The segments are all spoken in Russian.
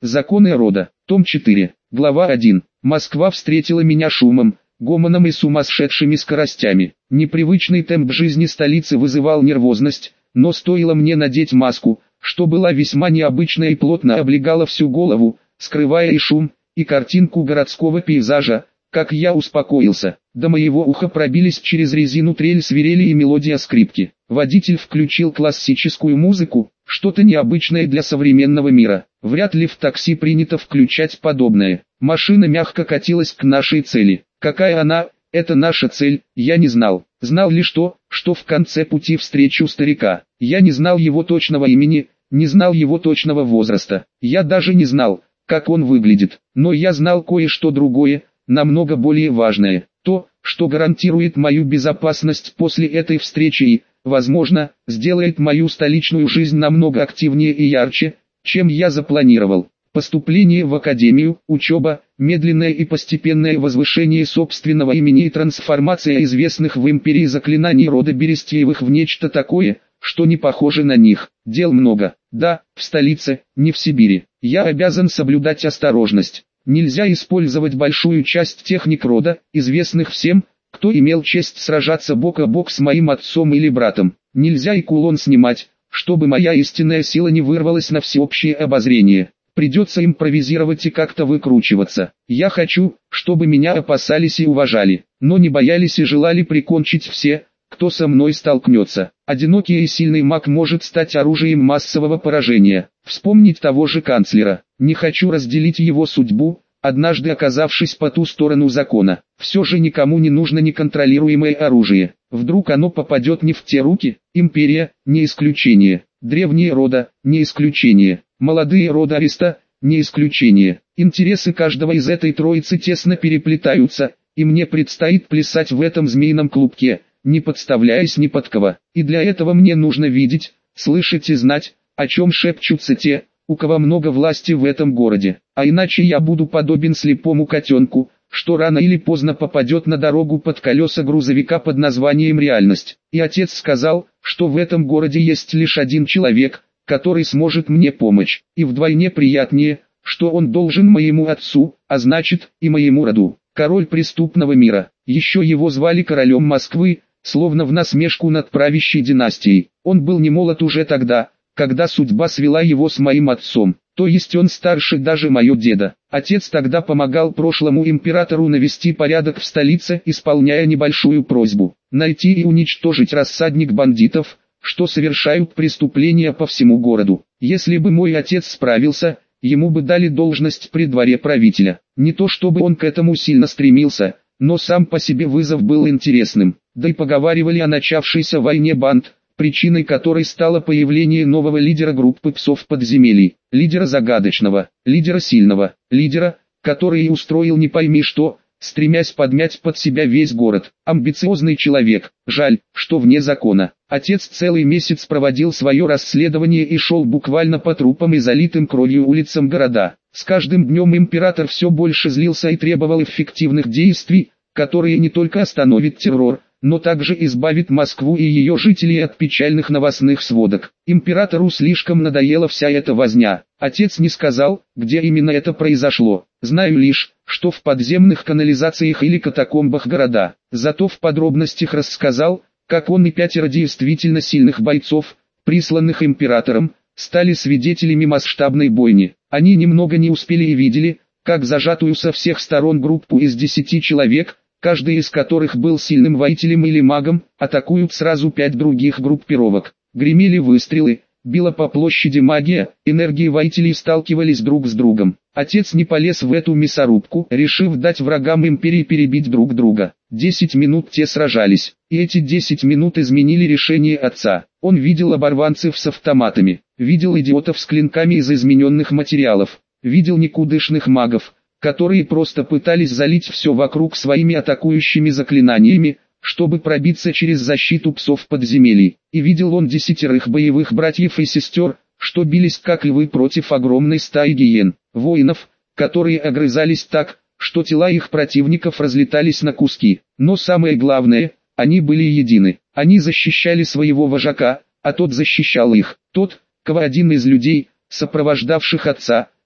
Законы рода. Том 4. Глава 1. Москва встретила меня шумом, гомоном и сумасшедшими скоростями. Непривычный темп жизни столицы вызывал нервозность, но стоило мне надеть маску, что была весьма необычная и плотно облегала всю голову, скрывая и шум, и картинку городского пейзажа, как я успокоился. До моего уха пробились через резину трель свирели и мелодия скрипки. Водитель включил классическую музыку, что-то необычное для современного мира. Вряд ли в такси принято включать подобное. Машина мягко катилась к нашей цели. Какая она, это наша цель, я не знал. Знал лишь то, что в конце пути встречу старика. Я не знал его точного имени, не знал его точного возраста. Я даже не знал, как он выглядит. Но я знал кое-что другое, намного более важное. То, что гарантирует мою безопасность после этой встречи и, возможно, сделает мою столичную жизнь намного активнее и ярче, чем я запланировал. Поступление в академию, учеба, медленное и постепенное возвышение собственного имени и трансформация известных в империи заклинаний рода Берестеевых в нечто такое, что не похоже на них. Дел много. Да, в столице, не в Сибири. Я обязан соблюдать осторожность. Нельзя использовать большую часть техник рода, известных всем, кто имел честь сражаться бок о бок с моим отцом или братом. Нельзя и кулон снимать, чтобы моя истинная сила не вырвалась на всеобщее обозрение. Придется импровизировать и как-то выкручиваться. Я хочу, чтобы меня опасались и уважали, но не боялись и желали прикончить все, кто со мной столкнется. Одинокий и сильный маг может стать оружием массового поражения. Вспомнить того же канцлера. Не хочу разделить его судьбу, однажды оказавшись по ту сторону закона. Все же никому не нужно неконтролируемое оружие. Вдруг оно попадет не в те руки? Империя – не исключение. Древние рода – не исключение. Молодые рода Ариста – не исключение. Интересы каждого из этой троицы тесно переплетаются, и мне предстоит плясать в этом змеином клубке, не подставляясь ни под кого. И для этого мне нужно видеть, слышать и знать, о чем шепчутся те, у кого много власти в этом городе. А иначе я буду подобен слепому котенку, что рано или поздно попадет на дорогу под колеса грузовика под названием «Реальность». И отец сказал, что в этом городе есть лишь один человек, который сможет мне помочь. И вдвойне приятнее, что он должен моему отцу, а значит, и моему роду. Король преступного мира. Еще его звали королем Москвы, словно в насмешку над правящей династией. Он был не молод уже тогда, когда судьба свела его с моим отцом. То есть он старше даже моего деда. Отец тогда помогал прошлому императору навести порядок в столице, исполняя небольшую просьбу. Найти и уничтожить рассадник бандитов, что совершают преступления по всему городу. Если бы мой отец справился, ему бы дали должность при дворе правителя. Не то чтобы он к этому сильно стремился, но сам по себе вызов был интересным. Да и поговаривали о начавшейся войне банд, причиной которой стало появление нового лидера группы псов подземелий. Лидера загадочного, лидера сильного, лидера, который и устроил не пойми что, стремясь подмять под себя весь город. Амбициозный человек, жаль, что вне закона. Отец целый месяц проводил свое расследование и шел буквально по трупам и залитым кровью улицам города. С каждым днем император все больше злился и требовал эффективных действий, которые не только остановят террор, но также избавит Москву и ее жителей от печальных новостных сводок. Императору слишком надоела вся эта возня. Отец не сказал, где именно это произошло. Знаю лишь, что в подземных канализациях или катакомбах города. Зато в подробностях рассказал, как он и 5 действительно сильных бойцов, присланных императором, стали свидетелями масштабной бойни. Они немного не успели и видели, как зажатую со всех сторон группу из 10 человек, каждый из которых был сильным воителем или магом, атакуют сразу 5 других группировок. Гремели выстрелы, била по площади магия, энергии воителей сталкивались друг с другом. Отец не полез в эту мясорубку, решив дать врагам империи перебить друг друга. 10 минут те сражались, и эти 10 минут изменили решение отца. Он видел оборванцев с автоматами, видел идиотов с клинками из измененных материалов, видел никудышных магов, которые просто пытались залить все вокруг своими атакующими заклинаниями, чтобы пробиться через защиту псов подземелий. И видел он 10 боевых братьев и сестер, что бились как львы против огромной стаи гиен. Воинов, которые огрызались так, что тела их противников разлетались на куски. Но самое главное, они были едины. Они защищали своего вожака, а тот защищал их. Тот, кого один из людей, сопровождавших отца,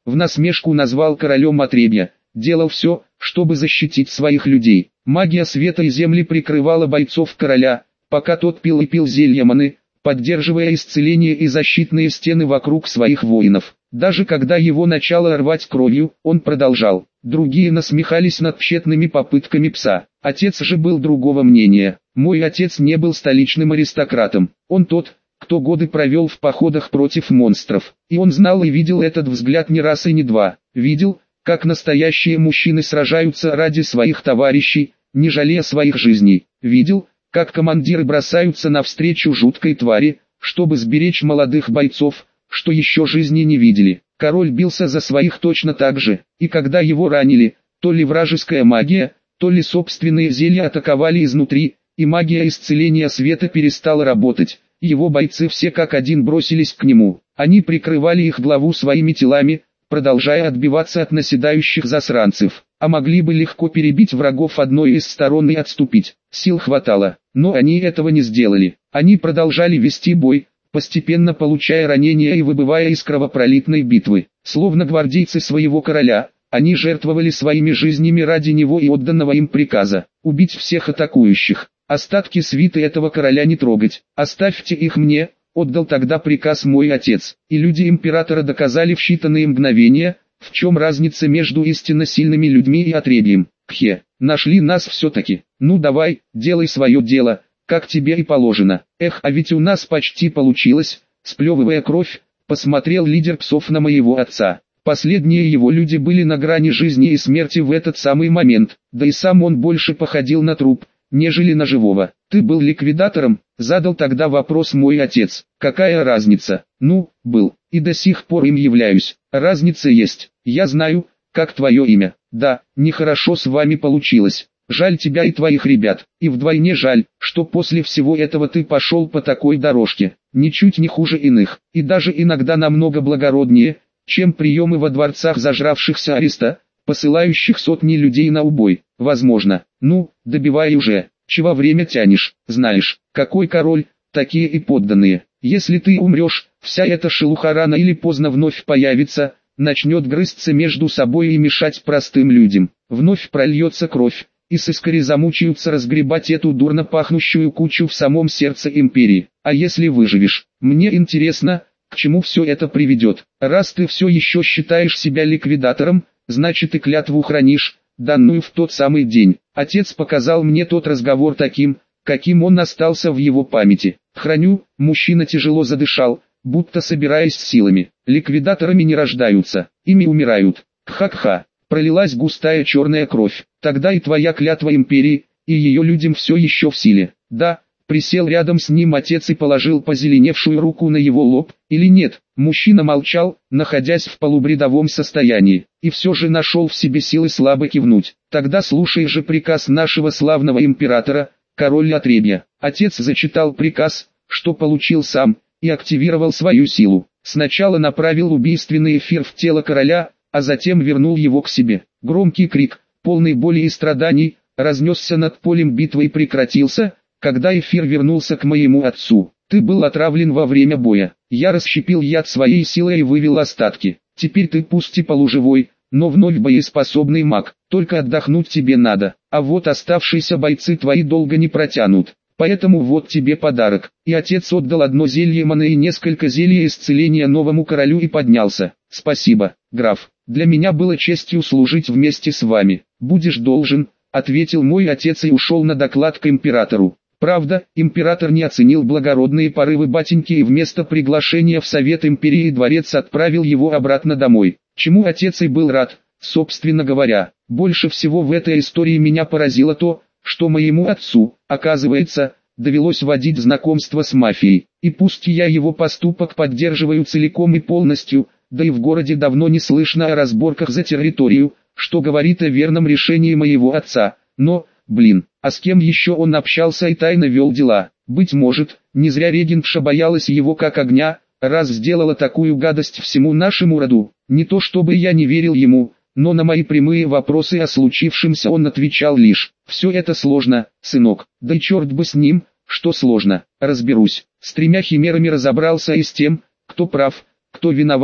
в насмешку назвал королем отребья, делал все, чтобы защитить своих людей. Магия света и земли прикрывала бойцов короля, пока тот пил и пил зелья маны, поддерживая исцеление и защитные стены вокруг своих воинов. Даже когда его начало рвать кровью, он продолжал. Другие насмехались над тщетными попытками пса. Отец же был другого мнения. Мой отец не был столичным аристократом. Он тот, кто годы провел в походах против монстров. И он знал и видел этот взгляд не раз и не два. Видел, как настоящие мужчины сражаются ради своих товарищей, не жалея своих жизней. Видел, как командиры бросаются навстречу жуткой твари, чтобы сберечь молодых бойцов, что еще жизни не видели. Король бился за своих точно так же, и когда его ранили, то ли вражеская магия, то ли собственные зелья атаковали изнутри, и магия исцеления света перестала работать. Его бойцы все как один бросились к нему. Они прикрывали их главу своими телами, продолжая отбиваться от наседающих засранцев. А могли бы легко перебить врагов одной из сторон и отступить. Сил хватало, но они этого не сделали. Они продолжали вести бой, постепенно получая ранения и выбывая из кровопролитной битвы. Словно гвардейцы своего короля, они жертвовали своими жизнями ради него и отданного им приказа убить всех атакующих. Остатки свиты этого короля не трогать, оставьте их мне, отдал тогда приказ мой отец. И люди императора доказали в считанные мгновения, в чем разница между истинно сильными людьми и отребьем. Кхе, нашли нас все-таки. Ну давай, делай свое дело, как тебе и положено. Эх, а ведь у нас почти получилось, сплевывая кровь, посмотрел лидер псов на моего отца. Последние его люди были на грани жизни и смерти в этот самый момент, да и сам он больше походил на труп, нежели на живого. Ты был ликвидатором? Задал тогда вопрос мой отец. Какая разница? Ну, был, и до сих пор им являюсь. Разница есть. Я знаю, как твое имя. Да, нехорошо с вами получилось. Жаль тебя и твоих ребят. И вдвойне жаль, что после всего этого ты пошел по такой дорожке. Ничуть не хуже иных. И даже иногда намного благороднее, чем приемы во дворцах зажравшихся ариста, посылающих сотни людей на убой. Возможно. Ну, добивай уже. Чего время тянешь? Знаешь, какой король, такие и подданные. Если ты умрешь, вся эта шелуха рано или поздно вновь появится, начнет грызться между собой и мешать простым людям. Вновь прольется кровь, и сыскари замучаются разгребать эту дурно пахнущую кучу в самом сердце империи. А если выживешь? Мне интересно, к чему все это приведет. Раз ты все еще считаешь себя ликвидатором, значит и клятву хранишь, данную в тот самый день. Отец показал мне тот разговор таким, каким он остался в его памяти. Храню, мужчина тяжело задышал, будто собираясь с силами. Ликвидаторами не рождаются, ими умирают. Кха-кха, пролилась густая черная кровь. Тогда и твоя клятва империи, и ее людям все еще в силе. Да, присел рядом с ним отец и положил позеленевшую руку на его лоб, или нет. Мужчина молчал, находясь в полубредовом состоянии, и все же нашел в себе силы слабо кивнуть. Тогда слушай же приказ нашего славного императора, король отребья. Отец зачитал приказ, что получил сам, и активировал свою силу. Сначала направил убийственный эфир в тело короля, а затем вернул его к себе. Громкий крик, полный боли и страданий, разнесся над полем битвы и прекратился, когда эфир вернулся к моему отцу. Ты был отравлен во время боя. Я расщепил яд своей силой и вывел остатки. Теперь ты пусть и полуживой, но вновь боеспособный маг. Только отдохнуть тебе надо. А вот оставшиеся бойцы твои долго не протянут. Поэтому вот тебе подарок. И отец отдал одно зелье маны и несколько зелий исцеления новому королю и поднялся. Спасибо, граф. Для меня было честью служить вместе с вами. Будешь должен, ответил мой отец и ушел на доклад к императору. Правда, император не оценил благородные порывы батеньки и вместо приглашения в Совет Империи и дворец отправил его обратно домой. Чему отец и был рад, собственно говоря. Больше всего в этой истории меня поразило то, что моему отцу, оказывается, довелось водить знакомство с мафией. И пусть я его поступок поддерживаю целиком и полностью, да и в городе давно не слышно о разборках за территорию, что говорит о верном решении моего отца, но... Блин, а с кем еще он общался и тайно вел дела? Быть может, не зря регентша боялась его как огня, раз сделала такую гадость всему нашему роду. Не то чтобы я не верил ему, но на мои прямые вопросы о случившемся он отвечал лишь: «Все это сложно, сынок». Да и черт бы с ним, что сложно, разберусь. С 3 химерами разобрался и с тем, кто прав, кто виноват,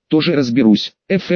тоже разберусь.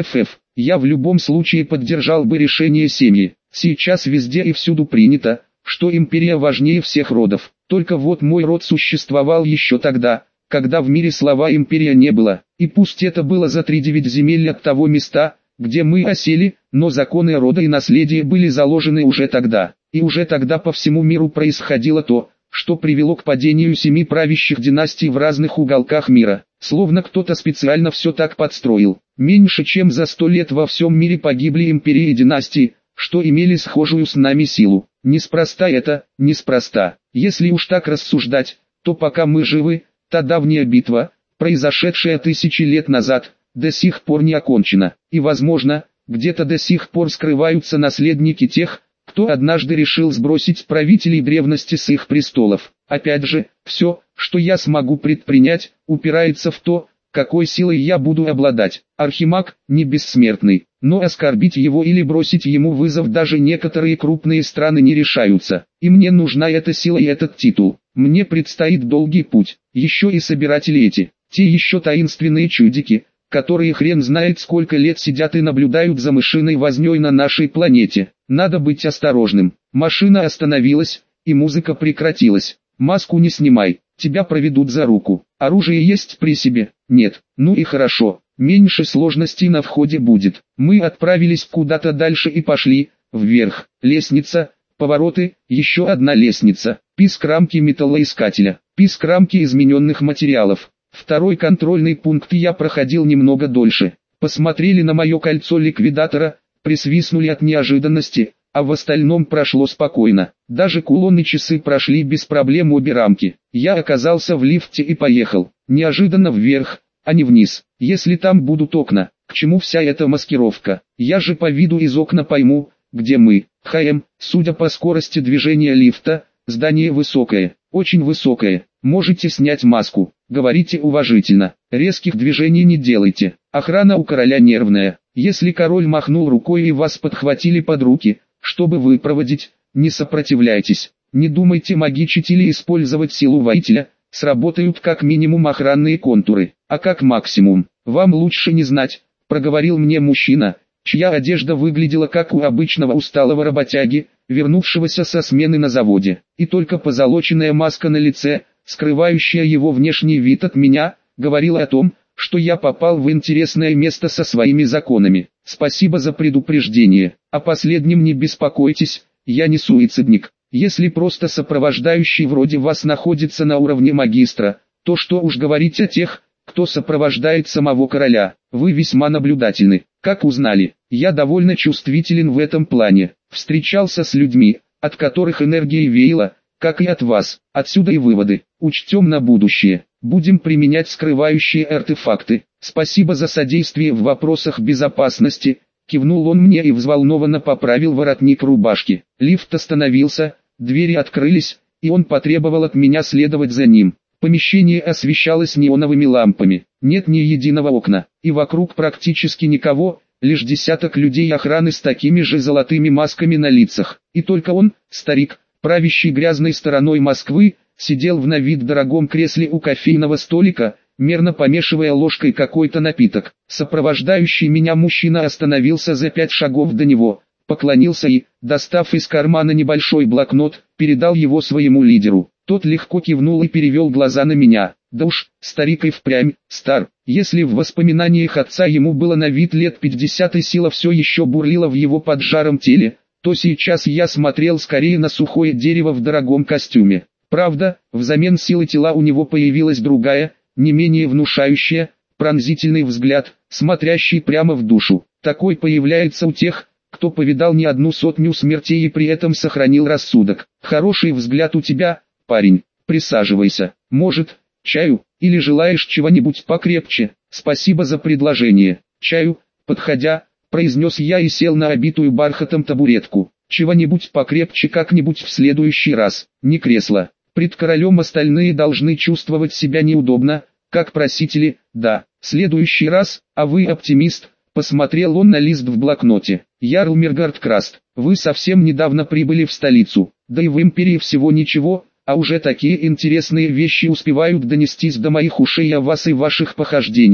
Я в любом случае поддержал бы решение семьи. Сейчас везде и всюду принято, что империя важнее всех родов. Только вот мой род существовал еще тогда, когда в мире слова империя не было. И пусть это было за 3-9 земель от того места, где мы осели, но законы рода и наследия были заложены уже тогда. И уже тогда по всему миру происходило то, что привело к падению 7 правящих династий в разных уголках мира. Словно кто-то специально все так подстроил. Меньше чем за 100 лет во всем мире погибли империи и династии, что имели схожую с нами силу. Неспроста это, неспроста. Если уж так рассуждать, то пока мы живы, та давняя битва, произошедшая тысячи лет назад, до сих пор не окончена. И возможно, где-то до сих пор скрываются наследники тех, кто однажды решил сбросить правителей древности с их престолов. Опять же, все, что я смогу предпринять, упирается в то, какой силой я буду обладать. Архимаг не бессмертный, но оскорбить его или бросить ему вызов даже некоторые крупные страны не решаются. И мне нужна эта сила и этот титул. Мне предстоит долгий путь. Еще и собиратели эти, те еще таинственные чудики, которые хрен знает сколько лет сидят и наблюдают за мышиной вознёй на нашей планете. Надо быть осторожным. Машина остановилась, и музыка прекратилась. Маску не снимай, тебя проведут за руку. Оружие есть при себе? Нет. Ну и хорошо, меньше сложностей на входе будет. Мы отправились куда-то дальше и пошли, вверх. Лестница, повороты, еще одна лестница. Писк рамки металлоискателя, писк рамки измененных материалов. Второй контрольный пункт я проходил немного дольше. Посмотрели на мое кольцо ликвидатора, присвистнули от неожиданности, а в остальном прошло спокойно. Даже кулоны часы прошли без проблем обе рамки. Я оказался в лифте и поехал. Неожиданно вверх, а не вниз. Если там будут окна, к чему вся эта маскировка? Я же по виду из окна пойму, где мы. Судя по скорости движения лифта, здание высокое, очень высокое. Можете снять маску, говорите уважительно. Резких движений не делайте. Охрана у короля нервная. Если король махнул рукой и вас подхватили под руки, чтобы выпроводить, не сопротивляйтесь. Не думайте магичить или использовать силу воителя, сработают как минимум охранные контуры, а как максимум, вам лучше не знать, проговорил мне мужчина, чья одежда выглядела как у обычного усталого работяги, вернувшегося со смены на заводе, и только позолоченная маска на лице, скрывающая его внешний вид от меня, говорила о том, что я попал в интересное место со своими законами. Спасибо за предупреждение. О последнем не беспокойтесь, я не суицидник. Если просто сопровождающий вроде вас находится на уровне магистра, то что уж говорить о тех, кто сопровождает самого короля. Вы весьма наблюдательны. Как узнали, я довольно чувствителен в этом плане. Встречался с людьми, от которых энергия веяла, как и от вас. Отсюда и выводы. Учтем на будущее. Будем применять скрывающие артефакты. Спасибо за содействие в вопросах безопасности. Кивнул он мне и взволнованно поправил воротник рубашки. Лифт остановился, двери открылись, и он потребовал от меня следовать за ним. Помещение освещалось неоновыми лампами. Нет ни единого окна, и вокруг практически никого, лишь десяток людей охраны с такими же золотыми масками на лицах. И только он, старик, правящий грязной стороной Москвы, сидел в на вид дорогом кресле у кофейного столика, мерно помешивая ложкой какой-то напиток. Сопровождающий меня мужчина остановился за 5 шагов до него, поклонился и, достав из кармана небольшой блокнот, передал его своему лидеру. Тот легко кивнул и перевел глаза на меня. Да уж, старик и впрямь стар. Если в воспоминаниях отца ему было на вид лет 50 и сила все еще бурлила в его поджаром теле, то сейчас я смотрел скорее на сухое дерево в дорогом костюме. Правда, взамен силы тела у него появилась другая, не менее внушающая, пронзительный взгляд, смотрящий прямо в душу. Такой появляется у тех, кто повидал не одну сотню смертей и при этом сохранил рассудок. Хороший взгляд у тебя, парень, присаживайся. Может, чаю, или желаешь чего-нибудь покрепче? Спасибо за предложение. Чаю, подходя, произнес я и сел на обитую бархатом табуретку. Чего-нибудь покрепче как-нибудь в следующий раз, не кресло. Пред королем остальные должны чувствовать себя неудобно, как просители, да, следующий раз, а вы оптимист, посмотрел он на лист в блокноте. Ярл Миргард Краст, вы совсем недавно прибыли в столицу, да и в империи всего ничего, а уже такие интересные вещи успевают донестись до моих ушей о вас и ваших похождениях.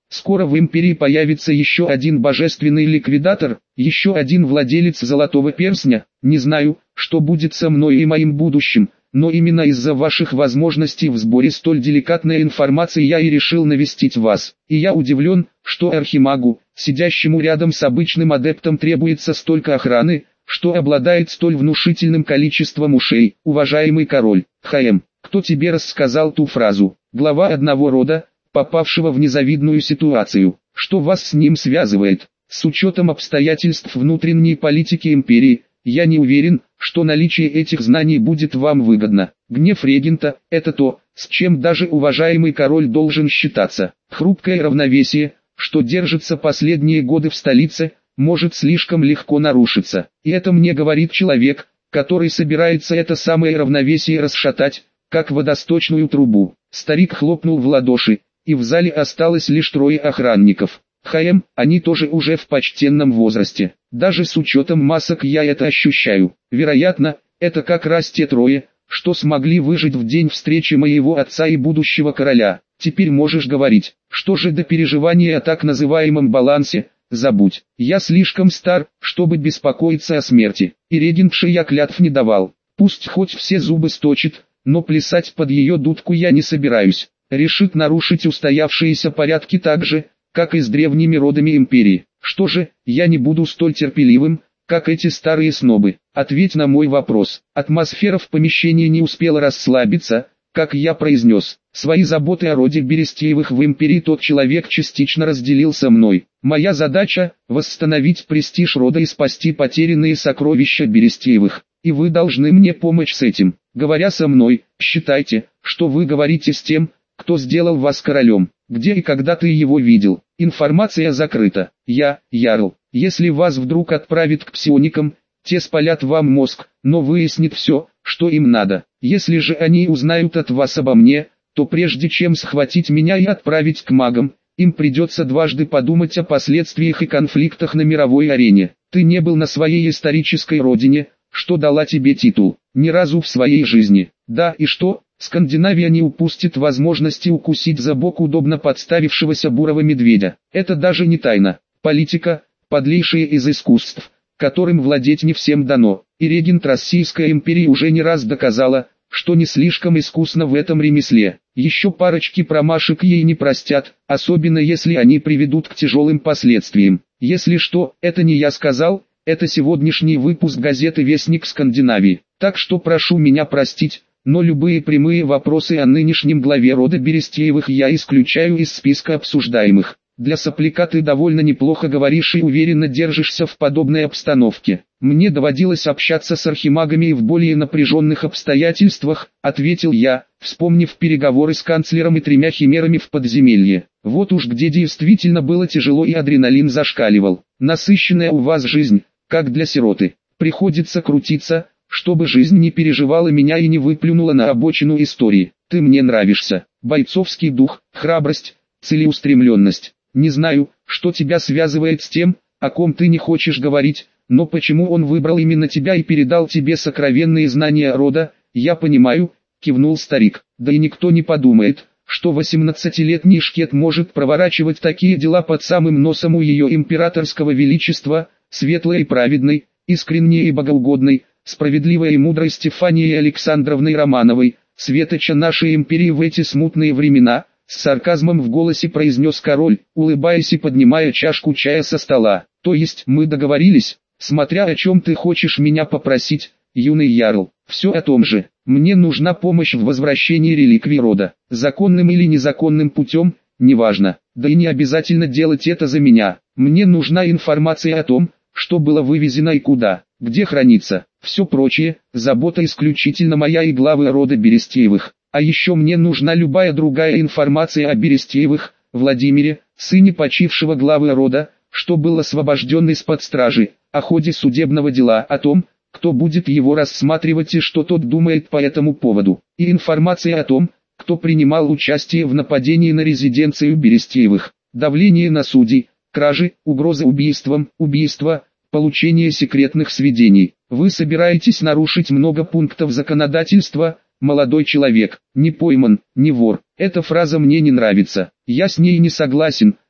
Скоро в империи появится еще один божественный ликвидатор, еще один владелец золотого перстня. Не знаю, что будет со мной и моим будущим, но именно из-за ваших возможностей в сборе столь деликатной информации я и решил навестить вас. И я удивлен, что архимагу, сидящему рядом с обычным адептом, требуется столько охраны, что обладает столь внушительным количеством ушей. Уважаемый король, кто тебе рассказал ту фразу? Глава одного рода, попавшего в незавидную ситуацию. Что вас с ним связывает? С учетом обстоятельств внутренней политики империи, я не уверен, что наличие этих знаний будет вам выгодно. Гнев регента – это то, с чем даже уважаемый король должен считаться. Хрупкое равновесие, что держится последние годы в столице, может слишком легко нарушиться. И это мне говорит человек, который собирается это самое равновесие расшатать, как водосточную трубу. Старик хлопнул в ладоши, и в зале осталось лишь 3 охранников. Они тоже уже в почтенном возрасте. Даже с учетом масок я это ощущаю. Вероятно, это как раз те 3, что смогли выжить в день встречи моего отца и будущего короля. Теперь можешь говорить. Что же до переживания о так называемом балансе? Забудь. Я слишком стар, чтобы беспокоиться о смерти. И регентше я клятв не давал. Пусть хоть все зубы сточит, но плясать под ее дудку я не собираюсь. Решит нарушить устоявшиеся порядки так же, как и с древними родами империи. Что же, я не буду столь терпеливым, как эти старые снобы. Ответь на мой вопрос. Атмосфера в помещении не успела расслабиться, как я произнес. Свои заботы о роде Берестеевых в империи тот человек частично разделил со мной. Моя задача – восстановить престиж рода и спасти потерянные сокровища Берестеевых. И вы должны мне помочь с этим. Говоря со мной, считайте, что вы говорите с тем, кто сделал вас королем. Где и когда ты его видел? Информация закрыта. Ярл. Если вас вдруг отправят к псионикам, те спалят вам мозг, но выяснит все, что им надо. Если же они узнают от вас обо мне, то прежде чем схватить меня и отправить к магам, им придется дважды подумать о последствиях и конфликтах на мировой арене. Ты не был на своей исторической родине, что дала тебе титул, ни разу в своей жизни. Да и что? Скандинавия не упустит возможности укусить за бок удобно подставившегося бурого медведя. Это даже не тайна. Политика – подлейшее из искусств, которым владеть не всем дано. И регент Российской империи уже не раз доказала, что не слишком искусна в этом ремесле. Еще парочки промашек ей не простят, особенно если они приведут к тяжелым последствиям. Если что, это не я сказал, это сегодняшний выпуск газеты «Вестник Скандинавии». Так что прошу меня простить, но любые прямые вопросы о нынешнем главе рода Берестеевых я исключаю из списка обсуждаемых. Для сопляка ты довольно неплохо говоришь и уверенно держишься в подобной обстановке. Мне доводилось общаться с архимагами и в более напряженных обстоятельствах, ответил я, вспомнив переговоры с канцлером и 3 химерами в подземелье. Вот уж где действительно было тяжело и адреналин зашкаливал. Насыщенная у вас жизнь, как для сироты. Приходится крутиться, чтобы жизнь не переживала меня и не выплюнула на обочину истории. Ты мне нравишься. Бойцовский дух, храбрость, целеустремленность. Не знаю, что тебя связывает с тем, о ком ты не хочешь говорить, но почему он выбрал именно тебя и передал тебе сокровенные знания рода, я понимаю, кивнул старик. Да и никто не подумает, что 18-летний шкет может проворачивать такие дела под самым носом у ее императорского величества, светлой и праведной, искренней и богоугодной, справедливой и мудрой Стефанией Александровной Романовой, светоча нашей империи в эти смутные времена, с сарказмом в голосе произнес король, улыбаясь и поднимая чашку чая со стола. То есть мы договорились, смотря о чем ты хочешь меня попросить, юный ярл, все о том же. Мне нужна помощь в возвращении реликвий рода, законным или незаконным путем, неважно, да и не обязательно делать это за меня. Мне нужна информация о том, что было вывезено и куда, где хранится. Все прочее, забота исключительно моя и главы рода Берестеевых. А еще мне нужна любая другая информация о Берестеевых, Владимире, сыне почившего главы рода, что был освобожден из-под стражи, о ходе судебного дела, о том, кто будет его рассматривать и что тот думает по этому поводу, и информация о том, кто принимал участие в нападении на резиденцию Берестеевых, давление на судей, кражи, угрозы убийством, убийства, получение секретных сведений. Вы собираетесь нарушить много пунктов законодательства, молодой человек, не пойман, не вор. Эта фраза мне не нравится, я с ней не согласен,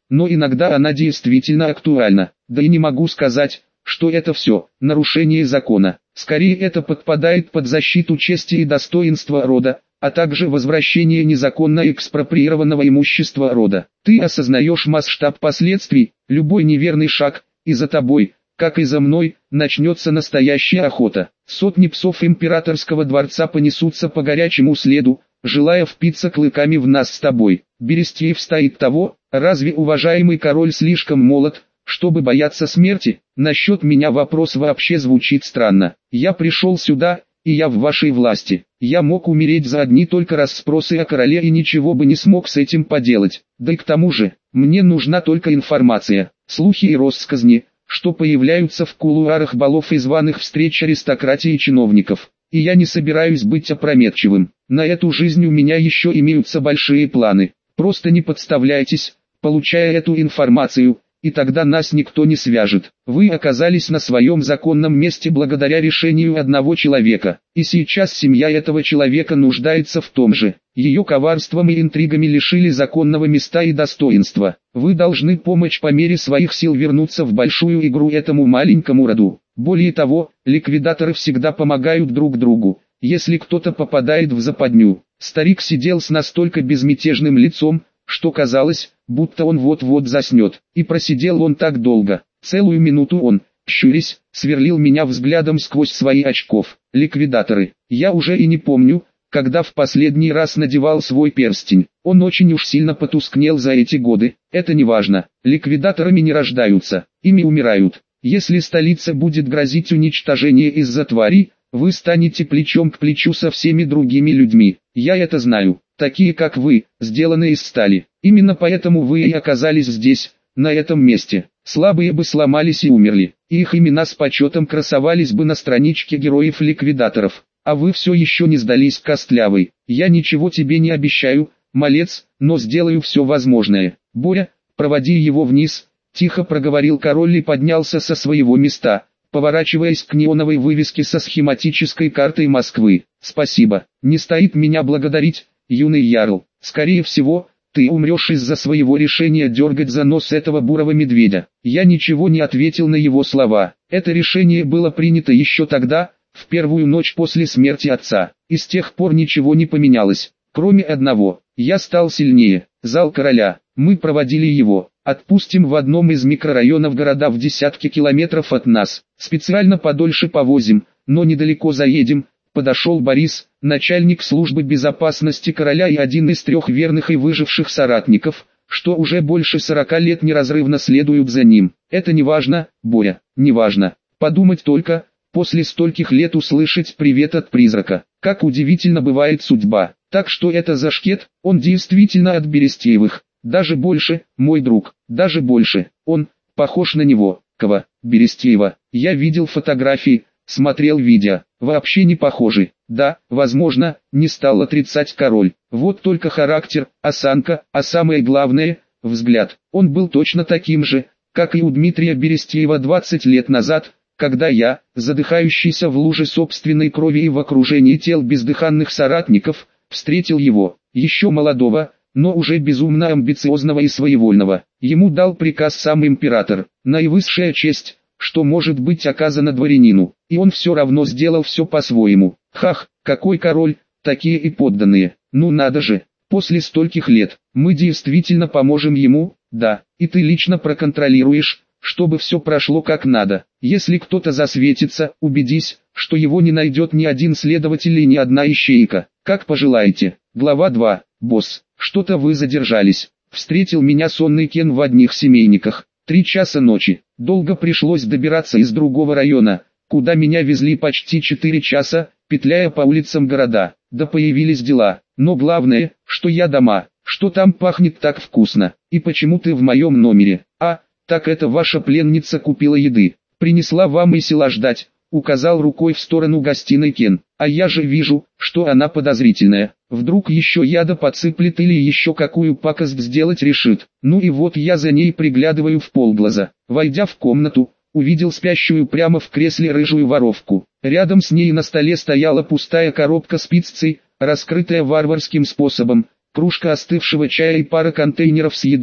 но иногда она действительно актуальна. Да и не могу сказать, что это все нарушение закона. Скорее это подпадает под защиту чести и достоинства рода, а также возвращение незаконно экспроприированного имущества рода. Ты осознаешь масштаб последствий, любой неверный шаг, и за тобой, как и за мной, начнется настоящая охота. Сотни псов императорского дворца понесутся по горячему следу, желая впиться клыками в нас с тобой. Берестеев стоит того, разве уважаемый король слишком молод, чтобы бояться смерти? Насчет меня вопрос вообще звучит странно. Я пришел сюда, и я в вашей власти. Я мог умереть за одни только расспросы о короле и ничего бы не смог с этим поделать. Да и к тому же, мне нужна только информация, слухи и россказни, что появляются в кулуарах балов и званых встреч аристократии и чиновников. И я не собираюсь быть опрометчивым. На эту жизнь у меня еще имеются большие планы. Просто не подставляйтесь, получая эту информацию, и тогда нас никто не свяжет. Вы оказались на своем законном месте благодаря решению одного человека, и сейчас семья этого человека нуждается в том же. Ее коварством и интригами лишили законного места и достоинства. Вы должны помочь по мере своих сил вернуться в большую игру этому маленькому роду. Более того, ликвидаторы всегда помогают друг другу, если кто-то попадает в западню. Старик сидел с настолько безмятежным лицом, что казалось, будто он вот-вот заснет. И просидел он так долго. Целую минуту он, щурясь, сверлил меня взглядом сквозь свои очков. Ликвидаторы. Я уже и не помню, когда в последний раз надевал свой перстень. Он очень уж сильно потускнел за эти годы. Это не важно. Ликвидаторами не рождаются, ими умирают. Если столице будет грозить уничтожение из-за тварей, вы станете плечом к плечу со всеми другими людьми. Я это знаю. Такие как вы, сделаны из стали. Именно поэтому вы и оказались здесь, на этом месте. Слабые бы сломались и умерли, и их имена с почетом красовались бы на страничке героев-ликвидаторов. А вы все еще не сдались, костлявый. Я ничего тебе не обещаю, малец, но сделаю все возможное. Боря, проводи его вниз, тихо проговорил король и поднялся со своего места, поворачиваясь к неоновой вывеске со схематической картой Москвы. Спасибо, не стоит меня благодарить, юный ярл. Скорее всего, ты умрешь из-за своего решения дергать за нос этого бурого медведя. Я ничего не ответил на его слова. Это решение было принято еще тогда, в первую ночь после смерти отца, и с тех пор ничего не поменялось, кроме одного. Я стал сильнее. Зал короля. Мы проводили его. Отпустим в одном из микрорайонов города в десятки километров от нас. Специально подольше повозим, но недалеко заедем. Подошел Борис, начальник службы безопасности короля и один из 3 верных и выживших соратников, что уже больше 40 лет неразрывно следуют за ним. Это не важно, Боря, не важно. Подумать только, после стольких лет услышать привет от призрака. Как удивительно бывает судьба. Так что это за шкет, он действительно от Берестеевых. Даже больше, мой друг, даже больше. Он похож на него. Кого? Берестеева. Я видел фотографии, смотрел видео. Вообще не похожи. Да, возможно, не стал отрицать король. Вот только характер, осанка, а самое главное, взгляд. Он был точно таким же, как и у Дмитрия Берестеева 20 лет назад, когда я, задыхающийся в луже собственной крови и в окружении тел бездыханных соратников, встретил его, еще молодого, но уже безумно амбициозного и своевольного. Ему дал приказ сам император, наивысшая честь, что может быть оказано дворянину, и он все равно сделал все по-своему. Хах, какой король, такие и подданные, ну надо же, после стольких лет, мы действительно поможем ему, да, и ты лично проконтролируешь, чтобы все прошло как надо. Если кто-то засветится, убедись, что его не найдет ни один следователь и ни одна ищейка. Как пожелаете. Глава 2. Босс, что-то вы задержались. Встретил меня сонный Кен в одних семейниках. 3 часа ночи. Долго пришлось добираться из другого района, куда меня везли почти 4 часа, петляя по улицам города. Да появились дела. Но главное, что я дома, что там пахнет так вкусно. И почему ты в моем номере? Так это ваша пленница купила еды, принесла вам и села ждать, указал рукой в сторону гостиной Кен. А я же вижу, что она подозрительная. Вдруг еще яда подсыплет или еще какую пакость сделать решит. Ну и вот я за ней приглядываю вполглаза. Войдя в комнату, увидел спящую прямо в кресле рыжую воровку. Рядом с ней на столе стояла пустая коробка с пиццей, раскрытая варварским способом, кружка остывшего чая и пара контейнеров с едой,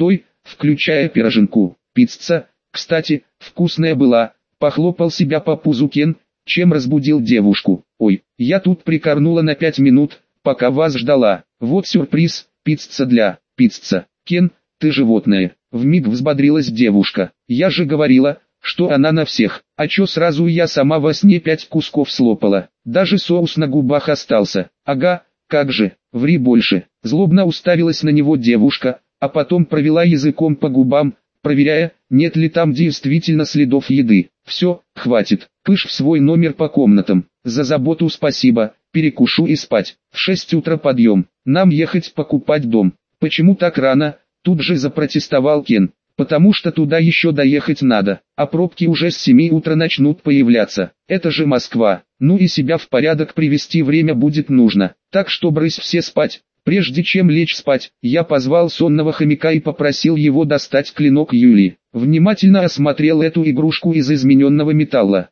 включая пироженку. Пицца, кстати, вкусная была, похлопал себя по пузу Кен, чем разбудил девушку. Ой, я тут прикорнула на 5 минут, пока вас ждала. Вот сюрприз, пицца. Кен, ты животное. Вмиг взбодрилась девушка. Я же говорила, что она на всех. А чё сразу я сама во сне 5 кусков слопала. Даже соус на губах остался. Ага, как же, ври больше. Злобно уставилась на него девушка, а потом провела языком по губам, проверяя, нет ли там действительно следов еды. Все, хватит, кыш в свой номер по комнатам. За заботу спасибо, перекушу и спать. В 6 утра подъем, нам ехать покупать дом. Почему так рано? Тут же запротестовал Кен. Потому что туда еще доехать надо, а пробки уже с 7 утра начнут появляться. Это же Москва. Ну и себя в порядок привести время будет нужно. Так что брысь все спать. Прежде чем лечь спать, я позвал сонного хомяка и попросил его достать клинок Юлии. Внимательно осмотрел эту игрушку из измененного металла.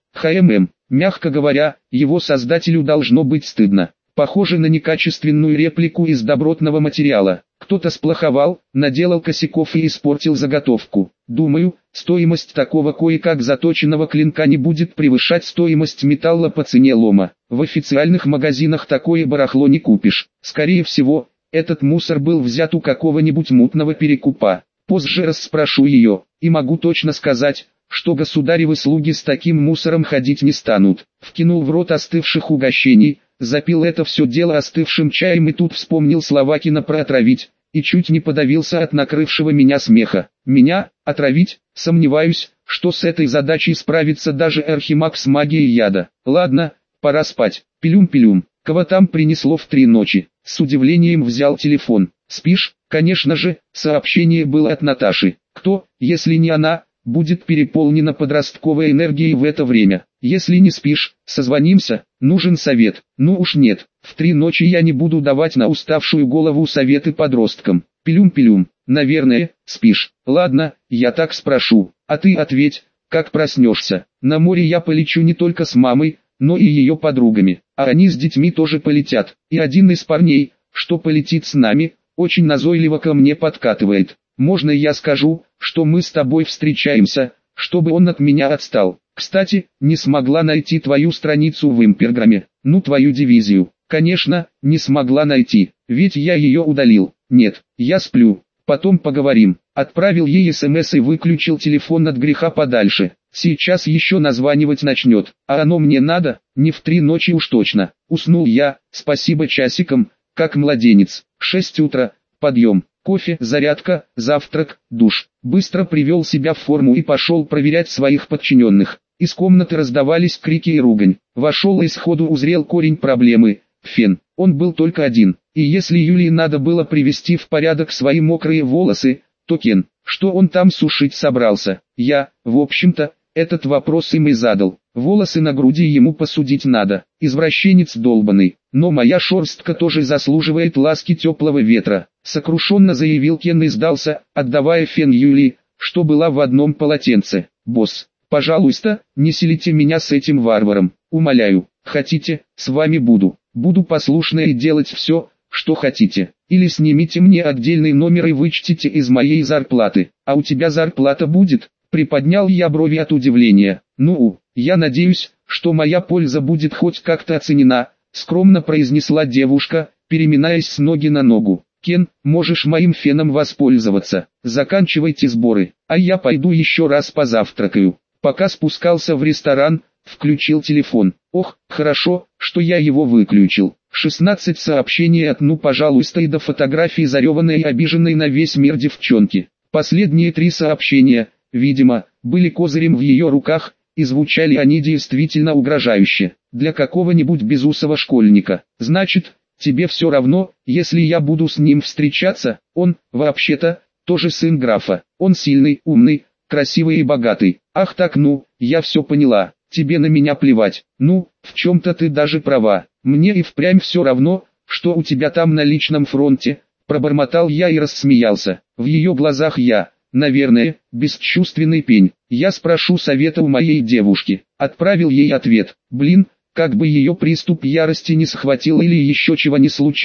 Мягко говоря, его создателю должно быть стыдно. Похоже на некачественную реплику из добротного материала. Кто-то сплоховал, наделал косяков и испортил заготовку. Думаю, стоимость такого кое-как заточенного клинка не будет превышать стоимость металла по цене лома. В официальных магазинах такое барахло не купишь. Скорее всего, этот мусор был взят у какого-нибудь мутного перекупа. Позже расспрошу ее, и могу точно сказать, что государевы слуги с таким мусором ходить не станут. Вкинул в рот остывших угощений, запил это все дело остывшим чаем и тут вспомнил слова Кена про отравить, и чуть не подавился от накрывшего меня смеха. Меня, отравить, сомневаюсь, что с этой задачей справится даже архимаг с магией яда. Ладно, пора спать. Пилюм-пилюм, кого там принесло в 3 ночи? С удивлением взял телефон. Спишь? Конечно же, сообщение было от Наташи. Кто, если не она, будет переполнена подростковой энергией в это время? Если не спишь, созвонимся, нужен совет. Ну уж нет, в 3 ночи я не буду давать на уставшую голову советы подросткам. Пилюм-пилюм, наверное, спишь. Ладно, я так спрошу, а ты ответь, как проснешься. На море я полечу не только с мамой, но и ее подругами, а они с детьми тоже полетят. И один из парней, что полетит с нами, очень назойливо ко мне подкатывает. Можно я скажу, что мы с тобой встречаемся, чтобы он от меня отстал? Кстати, не смогла найти твою страницу в Имперграме, ну твою дивизию. Конечно, не смогла найти, ведь я ее удалил. Нет, я сплю, потом поговорим. Отправил ей СМС и выключил телефон от греха подальше. Сейчас еще названивать начнет, а оно мне надо, не в 3 ночи уж точно. Уснул я, спасибо часикам, как младенец. 6 утра, подъем. Кофе, зарядка, завтрак, душ. Быстро привел себя в форму и пошел проверять своих подчиненных. Из комнаты раздавались крики и ругань. Вошел и сходу узрел корень проблемы – фен. Он был только один. И если Юлии надо было привести в порядок свои мокрые волосы, то Кен, что он там сушить собрался? Я, в общем-то, этот вопрос им и задал. Волосы на груди ему посудить надо. Извращенец долбаный. Но моя шерстка тоже заслуживает ласки теплого ветра. Сокрушенно заявил Кен и сдался, отдавая фен Юлии, что была в одном полотенце. Босс, пожалуйста, не селите меня с этим варваром. Умоляю, хотите, с вами буду. Буду послушна и делать все, что хотите. Или снимите мне отдельный номер и вычтите из моей зарплаты. А у тебя зарплата будет? Приподнял я брови от удивления. Ну, я надеюсь, что моя польза будет хоть как-то оценена, скромно произнесла девушка, переминаясь с ноги на ногу. Кен, можешь моим феном воспользоваться. Заканчивайте сборы, а я пойду еще раз позавтракаю. Пока спускался в ресторан, включил телефон. Ох, хорошо, что я его выключил. 16 сообщений от «ну пожалуйста» и до фотографии зареванной и обиженной на весь мир девчонки. Последние 3 сообщения, видимо, были козырем в ее руках, и звучали они действительно угрожающе. Для какого-нибудь безусого школьника. Значит, тебе все равно, если я буду с ним встречаться? Он, вообще-то, тоже сын графа. Он сильный, умный, красивый и богатый. Ах так, ну, я все поняла. Тебе на меня плевать. Ну, в чем-то ты даже права. Мне и впрямь все равно, что у тебя там на личном фронте. Пробормотал я и рассмеялся. В ее глазах я, наверное, бесчувственный пень. Я спрошу совета у моей девушки. Отправил ей ответ. Блин, как бы ее приступ ярости не схватил или еще чего не случилось.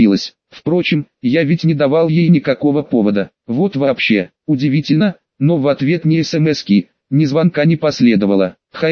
Впрочем, я ведь не давал ей никакого повода. Вот вообще, удивительно, но в ответ ни смски, ни звонка не последовало.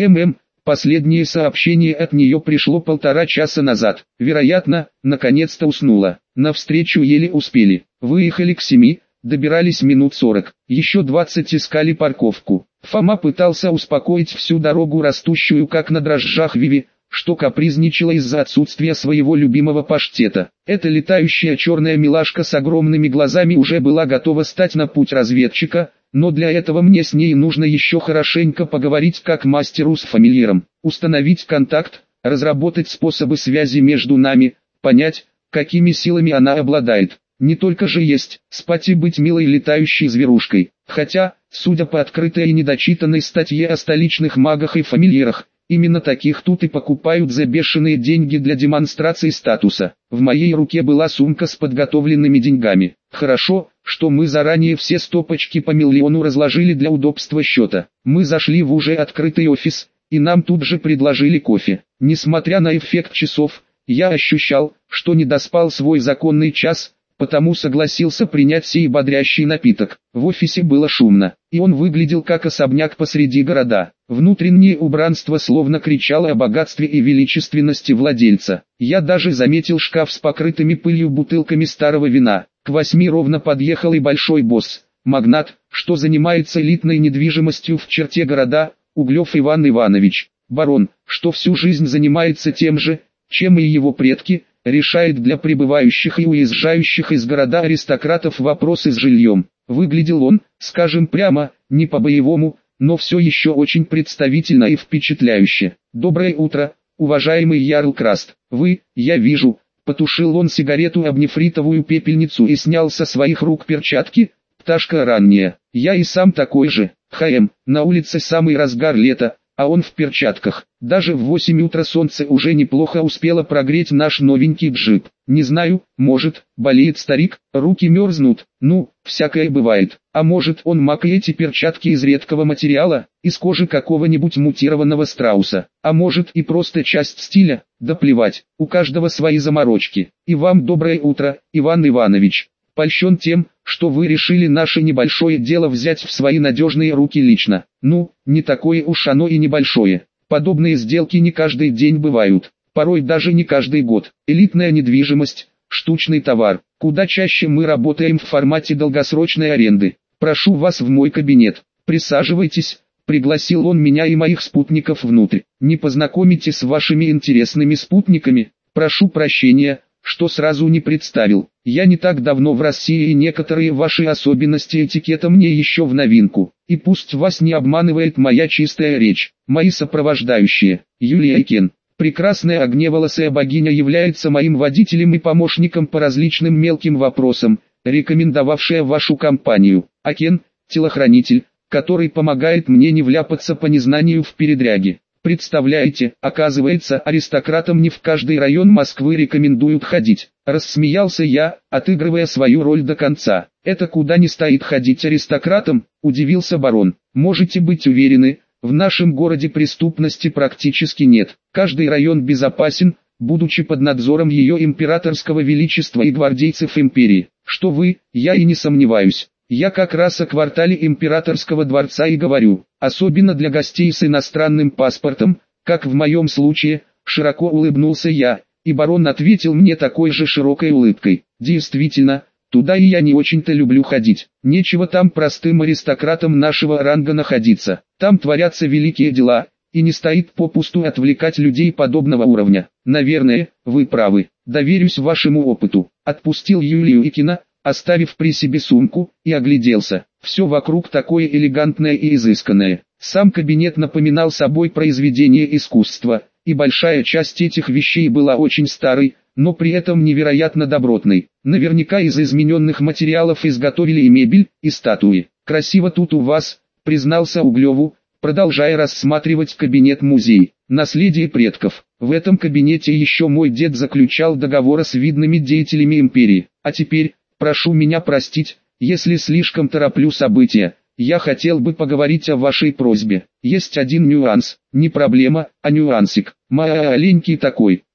Последнее сообщение от нее пришло 1,5 часа назад. Вероятно, наконец-то уснула. Навстречу еле успели. Выехали к 7, добирались минут 40. Еще 20 искали парковку. Фома пытался успокоить всю дорогу растущую как на дрожжах Виви, что капризничала из-за отсутствия своего любимого паштета. Эта летающая черная милашка с огромными глазами уже была готова стать на путь разведчика, но для этого мне с ней нужно еще хорошенько поговорить как мастеру с фамильяром, установить контакт, разработать способы связи между нами, понять, какими силами она обладает. Не только же есть, спать и быть милой летающей зверушкой. Хотя, судя по открытой и недочитанной статье о столичных магах и фамильярах, именно таких тут и покупают за бешеные деньги для демонстрации статуса. В моей руке была сумка с подготовленными деньгами. Хорошо, что мы заранее все стопочки по миллиону разложили для удобства счета. Мы зашли в уже открытый офис, и нам тут же предложили кофе. Несмотря на эффект часов, я ощущал, что не доспал свой законный час, потому согласился принять сей бодрящий напиток. В офисе было шумно, и он выглядел как особняк посреди города. Внутреннее убранство словно кричало о богатстве и величественности владельца. Я даже заметил шкаф с покрытыми пылью бутылками старого вина. К 8 ровно подъехал и большой босс, магнат, что занимается элитной недвижимостью в черте города, Углев Иван Иванович. Барон, что всю жизнь занимается тем же, чем и его предки, решает для прибывающих и уезжающих из города аристократов вопросы с жильем. Выглядел он, скажем прямо, не по-боевому, но все еще очень представительно и впечатляюще. «Доброе утро, уважаемый Ярл Краст. Вы, я вижу». Потушил он сигарету об нефритовую пепельницу и снял со своих рук перчатки. «Пташка ранняя. Я и сам такой же. На улице самый разгар лета, а он в перчатках. Даже в 8 утра солнце уже неплохо успело прогреть наш новенький джип. Не знаю, может, болеет старик, руки мерзнут, ну, всякое бывает. А может, он маг и эти перчатки из редкого материала, из кожи какого-нибудь мутированного страуса. А может и просто часть стиля, да плевать, у каждого свои заморочки. И вам доброе утро, Иван Иванович. Польщен тем, что вы решили наше небольшое дело взять в свои надежные руки лично. Ну, не такое уж оно и небольшое. Подобные сделки не каждый день бывают, порой даже не каждый год. Элитная недвижимость, штучный товар. Куда чаще мы работаем в формате долгосрочной аренды. Прошу вас в мой кабинет. Присаживайтесь. Пригласил он меня и моих спутников внутрь. Не познакомите с вашими интересными спутниками? Прошу прощения, что сразу не представил. Я не так давно в России и некоторые ваши особенности этикета мне еще в новинку. И пусть вас не обманывает моя чистая речь. Мои сопровождающие, Юлия Кен, прекрасная огневолосая богиня, является моим водителем и помощником по различным мелким вопросам, рекомендовавшая вашу компанию. А Кен, телохранитель, который помогает мне не вляпаться по незнанию в передряги. Представляете, оказывается, аристократам не в каждый район Москвы рекомендуют ходить. Рассмеялся я, отыгрывая свою роль до конца. Это куда не стоит ходить аристократам, удивился барон. Можете быть уверены, в нашем городе преступности практически нет. Каждый район безопасен, будучи под надзором ее императорского величества и гвардейцев империи. Что вы, я и не сомневаюсь. Я как раз о квартале императорского дворца и говорю, особенно для гостей с иностранным паспортом, как в моем случае, широко улыбнулся я, и барон ответил мне такой же широкой улыбкой. Действительно, туда и я не очень-то люблю ходить, нечего там простым аристократам нашего ранга находиться, там творятся великие дела, и не стоит попусту отвлекать людей подобного уровня. Наверное, вы правы, доверюсь вашему опыту. Отпустил Юлию Икина, оставив при себе сумку, и огляделся. Все вокруг такое элегантное и изысканное. Сам кабинет напоминал собой произведение искусства, и большая часть этих вещей была очень старой, но при этом невероятно добротной. Наверняка из измененных материалов изготовили и мебель, и статуи. «Красиво тут у вас», признался Углеву, продолжая рассматривать кабинет-музей. «Наследие предков. В этом кабинете еще мой дед заключал договоры с видными деятелями империи. А теперь, прошу меня простить, если слишком тороплю события, я хотел бы поговорить о вашей просьбе. Есть один нюанс, не проблема, а нюансик. Маленький такой.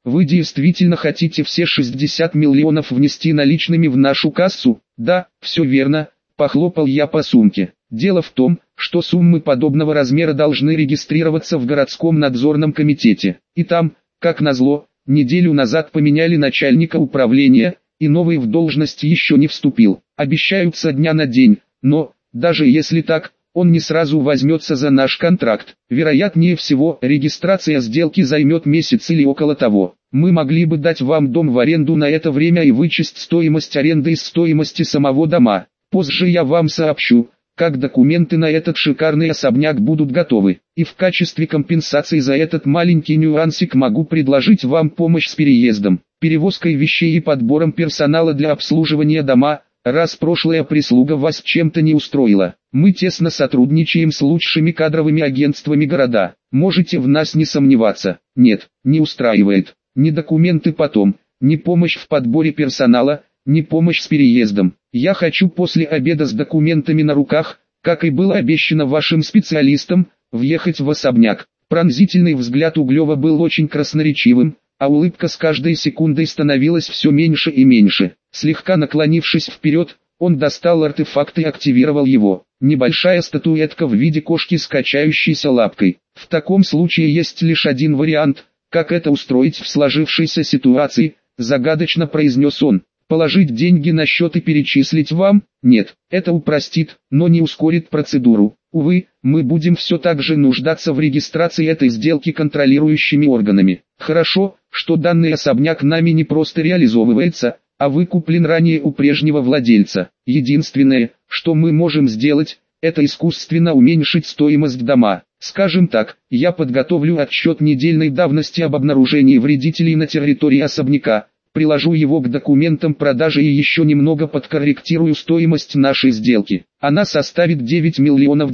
Вы действительно хотите все 60 миллионов внести наличными в нашу кассу? Да, все верно, похлопал я по сумке. Дело в том, что суммы подобного размера должны регистрироваться в городском надзорном комитете. И там, как назло, неделю назад поменяли начальника управления, и новый в должность еще не вступил. Обещают со дня на день, но, даже если так, он не сразу возьмется за наш контракт. Вероятнее всего, регистрация сделки займет месяц или около того. Мы могли бы дать вам дом в аренду на это время и вычесть стоимость аренды из стоимости самого дома. Позже я вам сообщу, как документы на этот шикарный особняк будут готовы. И в качестве компенсации за этот маленький нюансик могу предложить вам помощь с переездом, перевозкой вещей и подбором персонала для обслуживания дома, раз прошлая прислуга вас чем-то не устроила. Мы тесно сотрудничаем с лучшими кадровыми агентствами города. Можете в нас не сомневаться. Нет, не устраивает. Ни документы потом, ни помощь в подборе персонала, ни помощь с переездом. Я хочу после обеда с документами на руках, как и было обещано вашим специалистам, въехать в особняк. Пронзительный взгляд Углева был очень красноречивым, а улыбка с каждой секундой становилась все меньше и меньше. Слегка наклонившись вперед, он достал артефакт и активировал его. Небольшая статуэтка в виде кошки с качающейся лапкой. В таком случае есть лишь один вариант, как это устроить в сложившейся ситуации, загадочно произнес он. Положить деньги на счет и перечислить вам? Нет, это упростит, но не ускорит процедуру. Увы, мы будем все так же нуждаться в регистрации этой сделки контролирующими органами. Хорошо, что данный особняк нами не просто реализовывается, а выкуплен ранее у прежнего владельца. Единственное, что мы можем сделать, это искусственно уменьшить стоимость дома. Скажем так, я подготовлю отчет недельной давности об обнаружении вредителей на территории особняка, приложу его к документам продажи и еще немного подкорректирую стоимость нашей сделки. Она составит 9 миллионов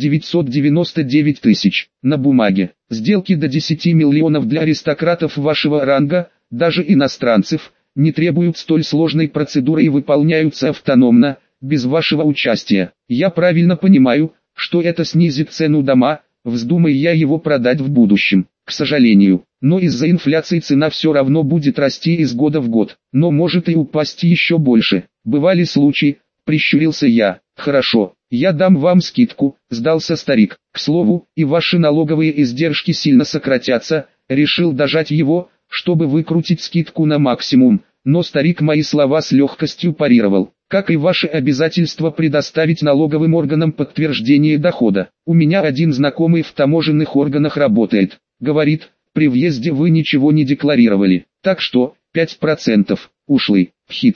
999 тысяч. На бумаге. Сделки до 10 миллионов для аристократов вашего ранга, даже иностранцев, не требуют столь сложной процедуры и выполняются автономно, без вашего участия. Я правильно понимаю, что это снизит цену дома, вздумай я его продать в будущем. К сожалению, но из-за инфляции цена все равно будет расти из года в год, но может и упасть еще больше. Бывали случаи, прищурился я. Хорошо, я дам вам скидку, сдался старик. К слову, и ваши налоговые издержки сильно сократятся, решил дожать его, чтобы выкрутить скидку на максимум, но старик мои слова с легкостью парировал. Как и ваше обязательство предоставить налоговым органам подтверждение дохода. У меня один знакомый в таможенных органах работает. Говорит, при въезде вы ничего не декларировали. Так что, 5%. Ушлый,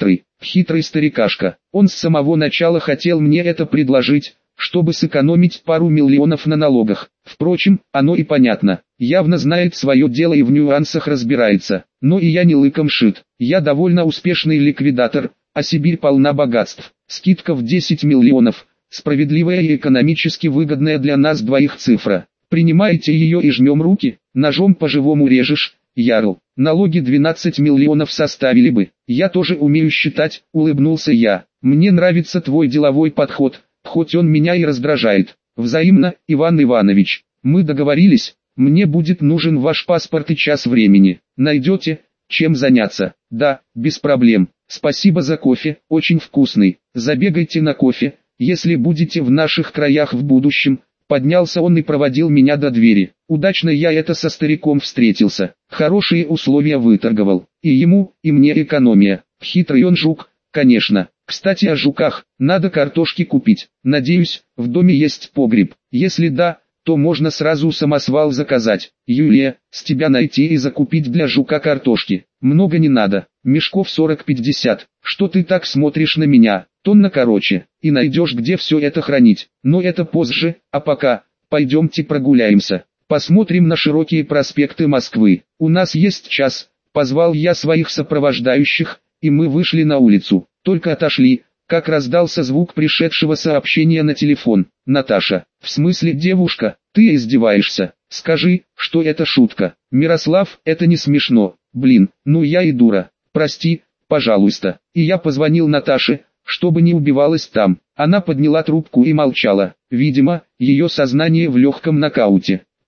хитрый старикашка. Он с самого начала хотел мне это предложить, чтобы сэкономить пару миллионов на налогах. Впрочем, оно и понятно. Явно знает свое дело и в нюансах разбирается. Но и я не лыком шит. Я довольно успешный ликвидатор, а Сибирь полна богатств. Скидка в 10 миллионов. Справедливая и экономически выгодная для нас двоих цифра. Принимаете ее и жмем руки, ножом по-живому режешь, ярл. Налоги 12 миллионов составили бы. Я тоже умею считать, улыбнулся я. Мне нравится твой деловой подход, хоть он меня и раздражает. Взаимно, Иван Иванович. Мы договорились, мне будет нужен ваш паспорт и час времени. Найдете, чем заняться? Да, без проблем. Спасибо за кофе, очень вкусный. Забегайте на кофе, если будете в наших краях в будущем. Поднялся он и проводил меня до двери. Удачно я это со стариком встретился. Хорошие условия выторговал. И ему, и мне экономия. Хитрый он жук, конечно. Кстати о жуках, надо картошки купить. Надеюсь, в доме есть погреб. Если да, то можно сразу самосвал заказать. Юлия, с тебя найти и закупить для жука картошки. Много не надо, мешков 40-50. Что ты так смотришь на меня? Тонна короче, и найдешь где все это хранить. Но это позже, а пока, пойдемте прогуляемся. Посмотрим на широкие проспекты Москвы. У нас есть час, позвал я своих сопровождающих, и мы вышли на улицу. Только отошли, как раздался звук пришедшего сообщения на телефон. Наташа, в смысле девушка, ты издеваешься? Скажи, что это шутка. Мирослав, это не смешно. Блин, ну я и дура. Прости, пожалуйста. И я позвонил Наташе, чтобы не убивалась там. Она подняла трубку и молчала. Видимо, ее сознание в легком нокауте.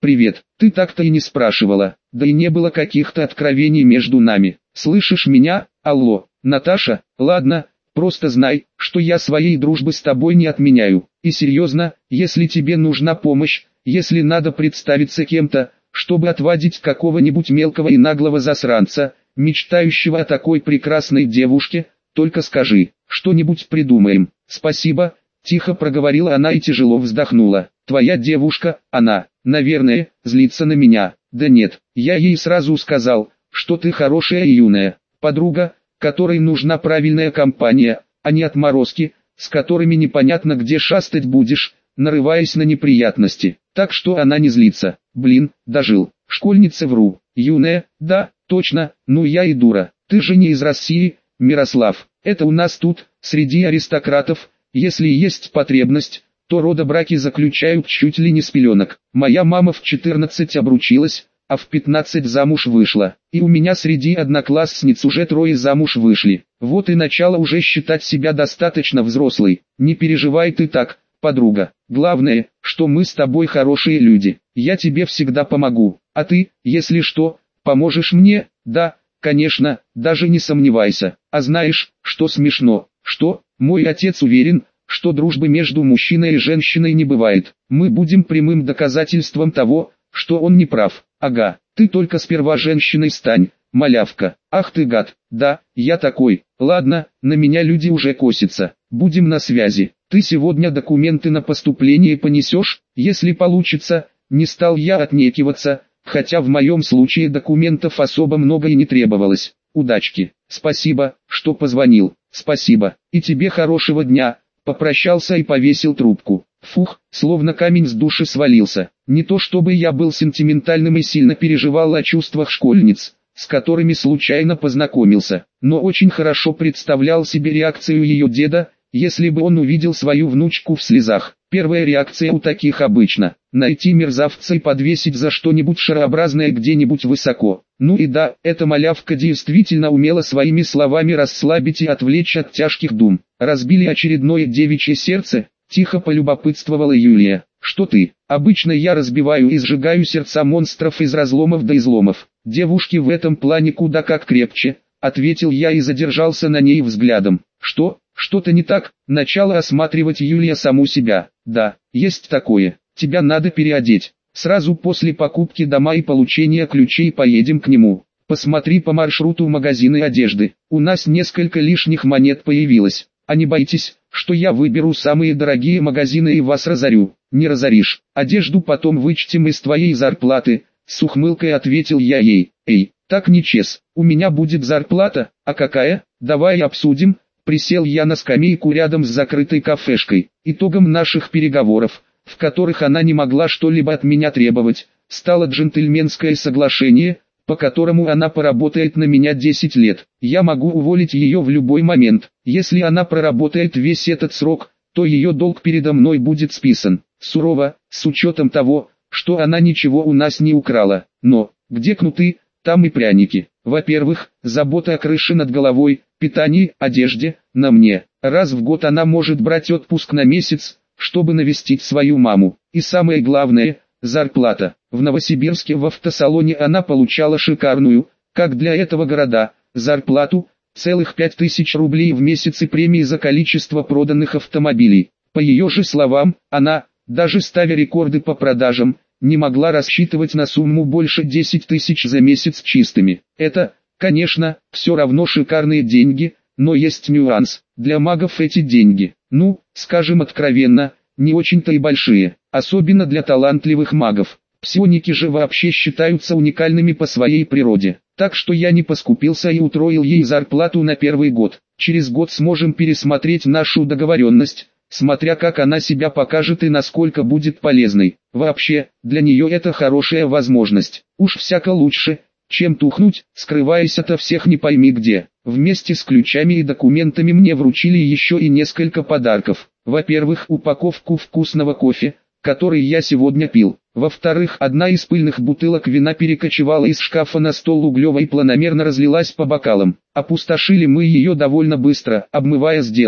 «Привет, ты так-то и не спрашивала, да и не было каких-то откровений между нами. Слышишь меня, алло, Наташа? Ладно, просто знай, что я своей дружбы с тобой не отменяю. И серьезно, если тебе нужна помощь, если надо представиться кем-то, чтобы отвадить какого-нибудь мелкого и наглого засранца, мечтающего о такой прекрасной девушке, только скажи, что-нибудь придумаем». «Спасибо», — тихо проговорила она и тяжело вздохнула. «Твоя девушка, она, наверное, злится на меня». «Да нет, я ей сразу сказал, что ты хорошая и юная подруга, которой нужна правильная компания, а не отморозки, с которыми непонятно где шастать будешь, нарываясь на неприятности. Так что она не злится». «Блин, дожил. Школьница, вру. Юная, да, точно, ну я и дура. Ты же не из России, Мирослав. Это у нас тут, среди аристократов, если есть потребность, то родобраки заключают чуть ли не с пеленок. Моя мама в 14 обручилась, а в 15 замуж вышла. И у меня среди одноклассниц уже 3 замуж вышли. Вот и начало уже считать себя достаточно взрослой. Не переживай ты так, подруга. Главное, что мы с тобой хорошие люди. Я тебе всегда помогу. А ты, если что, поможешь мне? Да, конечно, даже не сомневайся. А знаешь, что смешно? Что? Мой отец уверен, что дружбы между мужчиной и женщиной не бывает. Мы будем прямым доказательством того, что он не прав. Ага, ты только сперва женщиной стань, малявка. Ах ты гад. Да, я такой. Ладно, на меня люди уже косятся. Будем на связи. Ты сегодня документы на поступление понесешь? Если получится. Не стал я отнекиваться, хотя в моем случае документов особо много и не требовалось. Удачки. Спасибо, что позвонил. Спасибо. И тебе хорошего дня. Попрощался и повесил трубку. Фух, словно камень с души свалился. Не то чтобы я был сентиментальным и сильно переживал о чувствах школьниц, с которыми случайно познакомился, но очень хорошо представлял себе реакцию ее деда, если бы он увидел свою внучку в слезах. Первая реакция у таких обычно – найти мерзавца и подвесить за что-нибудь шарообразное где-нибудь высоко. Ну и да, эта малявка действительно умела своими словами расслабить и отвлечь от тяжких дум. Разбили очередное девичье сердце, тихо полюбопытствовала Юлия. «Что ты? Обычно я разбиваю и сжигаю сердца монстров из разломов до изломов. Девушки в этом плане куда как крепче», — ответил я и задержался на ней взглядом. «Что? Что-то не так?» — начала осматривать Юлия саму себя. «Да, есть такое. Тебя надо переодеть. Сразу после покупки дома и получения ключей поедем к нему. Посмотри по маршруту магазины одежды. У нас несколько лишних монет появилось. А не бойтесь, что я выберу самые дорогие магазины и вас разорю». «Не разоришь. Одежду потом вычтем из твоей зарплаты», — с ухмылкой ответил я ей. «Эй, так нечестно. У меня будет зарплата, а какая? Давай обсудим». Присел я на скамейку рядом с закрытой кафешкой. Итогом наших переговоров, в которых она не могла что-либо от меня требовать, стало джентльменское соглашение, по которому она поработает на меня 10 лет. Я могу уволить ее в любой момент. Если она проработает весь этот срок, то ее долг передо мной будет списан. Сурово, с учетом того, что она ничего у нас не украла. Но, где кнуты, там и пряники. Во-первых, забота о крыше над головой, питании, одежде, на мне. Раз в год она может брать отпуск на месяц, чтобы навестить свою маму. И самое главное, зарплата. В Новосибирске в автосалоне она получала шикарную, как для этого города, зарплату, целых 5000 рублей в месяц и премии за количество проданных автомобилей. По ее же словам, она, даже ставя рекорды по продажам, не могла рассчитывать на сумму больше 10 тысяч за месяц чистыми. Это, конечно, все равно шикарные деньги, но есть нюанс. Для магов эти деньги, ну, скажем откровенно, не очень-то и большие, особенно для талантливых магов. Псионики же вообще считаются уникальными по своей природе. Так что я не поскупился и утроил ей зарплату на первый год. Через год сможем пересмотреть нашу договоренность, смотря как она себя покажет и насколько будет полезной. Вообще, для нее это хорошая возможность. Уж всяко лучше, чем тухнуть, скрываясь ото всех не пойми где. Вместе с ключами и документами мне вручили еще и несколько подарков. Во-первых, упаковку вкусного кофе, который я сегодня пил. Во-вторых, одна из пыльных бутылок вина перекочевала из шкафа на стол Углева и планомерно разлилась по бокалам. Опустошили мы ее довольно быстро, обмывая сделку.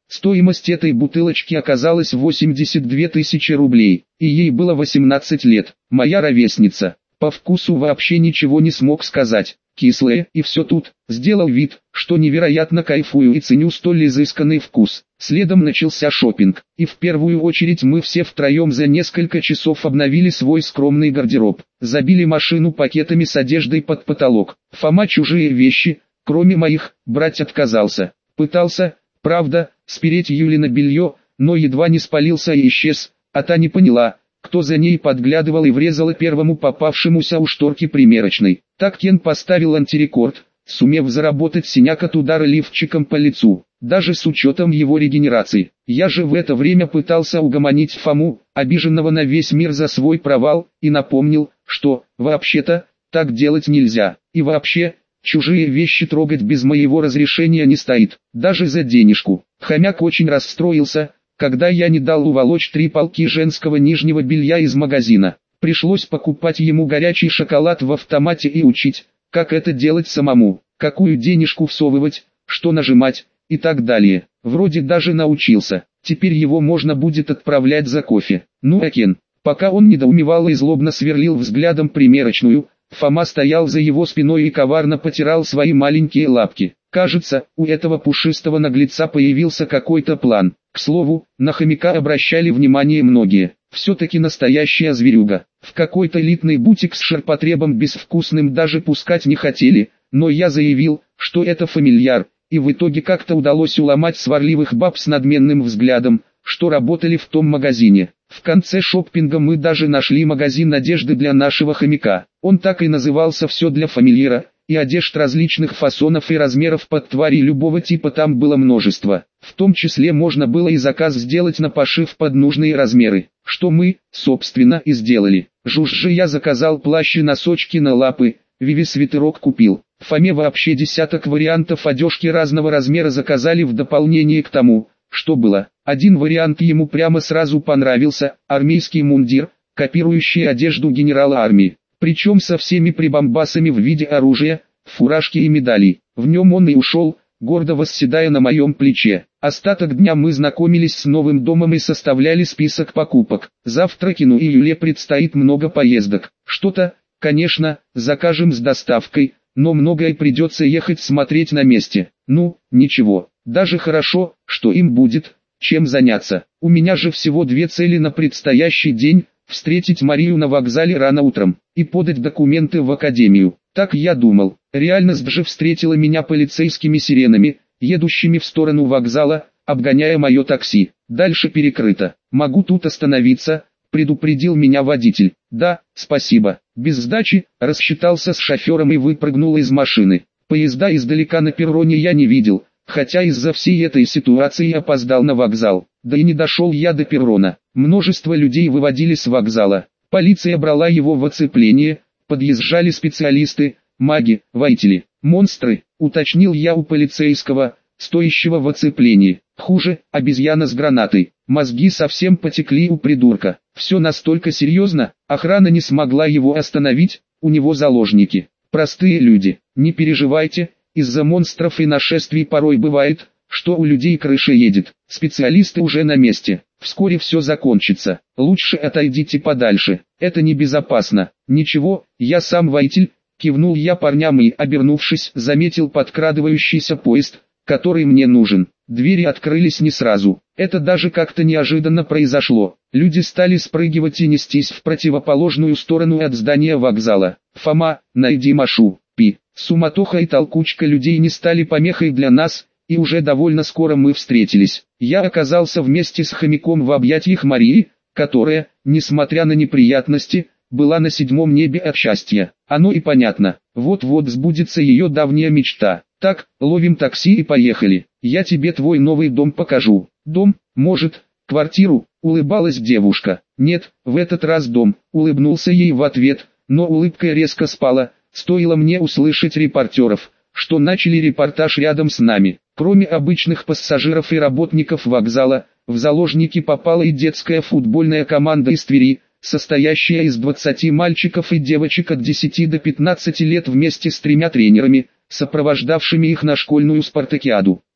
Стоимость этой бутылочки оказалась 82 тысячи рублей, и ей было 18 лет. Моя ровесница. По вкусу вообще ничего не смог сказать. Кислое, и все тут. Сделал вид, что невероятно кайфую и ценю столь изысканный вкус. Следом начался шопинг, и в первую очередь мы все втроем за несколько часов обновили свой скромный гардероб. Забили машину пакетами с одеждой под потолок. Фома чужие вещи, кроме моих, брать отказался. Пытался, правда, спереть Юлина белье, но едва не спалился и исчез, а та не поняла, кто за ней подглядывал, и врезала первому попавшемуся у шторки примерочной. Так Кен поставил антирекорд, сумев заработать синяк от удара лифчиком по лицу, даже с учетом его регенерации. Я же в это время пытался угомонить Фому, обиженного на весь мир за свой провал, и напомнил, что, вообще-то, так делать нельзя, и вообще, чужие вещи трогать без моего разрешения не стоит, даже за денежку. Хомяк очень расстроился, когда я не дал уволочь 3 полки женского нижнего белья из магазина. Пришлось покупать ему горячий шоколад в автомате и учить, как это делать самому, какую денежку всовывать, что нажимать, и так далее. Вроде даже научился, теперь его можно будет отправлять за кофе. Ну а Кен, пока он недоумевал и злобно сверлил взглядом примерочную, Фома стоял за его спиной и коварно потирал свои маленькие лапки. Кажется, у этого пушистого наглеца появился какой-то план. К слову, на хомяка обращали внимание многие. Все-таки настоящая зверюга. В какой-то элитный бутик с ширпотребом безвкусным даже пускать не хотели, но я заявил, что это фамильяр, и в итоге как-то удалось уломать сварливых баб с надменным взглядом, что работали в том магазине. В конце шоппинга мы даже нашли магазин одежды для нашего хомяка. Он так и назывался «Все для фамильяра», и одежд различных фасонов и размеров под твари любого типа там было множество. В том числе можно было и заказ сделать на пошив под нужные размеры, что мы, собственно, и сделали. Жужжи я заказал плащ и носочки на лапы, Виви свитерок купил. Фоме вообще десяток вариантов одежки разного размера заказали в дополнение к тому, что было. Один вариант ему прямо сразу понравился, армейский мундир, копирующий одежду генерала армии. Причем со всеми прибамбасами в виде оружия, фуражки и медалей. В нем он и ушел, гордо восседая на моем плече. Остаток дня мы знакомились с новым домом и составляли список покупок. Завтра Кену и Юле предстоит много поездок. Что-то, конечно, закажем с доставкой, но многое придется ехать смотреть на месте. Ну, ничего, даже хорошо, что им будет чем заняться. У меня же всего 2 цели на предстоящий день: встретить Марию на вокзале рано утром и подать документы в академию. Так я думал. Реальность же встретила меня полицейскими сиренами, едущими в сторону вокзала, обгоняя мое такси. Дальше перекрыто. Могу тут остановиться, предупредил меня водитель. Да, спасибо. Без сдачи, рассчитался с шофером и выпрыгнул из машины. Поезда издалека на перроне я не видел, хотя из-за всей этой ситуации опоздал на вокзал. Да и не дошел я до перрона. Множество людей выводили с вокзала. Полиция брала его в оцепление, подъезжали специалисты, маги, воители, монстры, уточнил я у полицейского, стоящего в оцеплении. Хуже, обезьяна с гранатой. Мозги совсем потекли у придурка. Все настолько серьезно, охрана не смогла его остановить, у него заложники. Простые люди, не переживайте, из-за монстров и нашествий порой бывает, что у людей крыша едет. Специалисты уже на месте. Вскоре все закончится. Лучше отойдите подальше. Это небезопасно. Ничего, я сам водитель. Кивнул я парням и, обернувшись, заметил подкрадывающийся поезд, который мне нужен. Двери открылись не сразу. Это даже как-то неожиданно произошло. Люди стали спрыгивать и нестись в противоположную сторону от здания вокзала. Фома, найди Машу. Суматоха и толкучка людей не стали помехой для нас, и уже довольно скоро мы встретились. Я оказался вместе с хомяком в объятиях Марии, которая, несмотря на неприятности, была на 7-м небе от счастья. Оно и понятно, вот-вот сбудется ее давняя мечта. Так, ловим такси и поехали. Я тебе твой новый дом покажу. Дом, может, квартиру, улыбалась девушка. Нет, в этот раз дом, улыбнулся ей в ответ, но улыбка резко спала. Стоило мне услышать репортеров, что начали репортаж рядом с нами. Кроме обычных пассажиров и работников вокзала, в заложники попала и детская футбольная команда из Твери, состоящая из 20 мальчиков и девочек от 10 до 15 лет вместе с 3 тренерами, сопровождавшими их на школьную спартакиаду.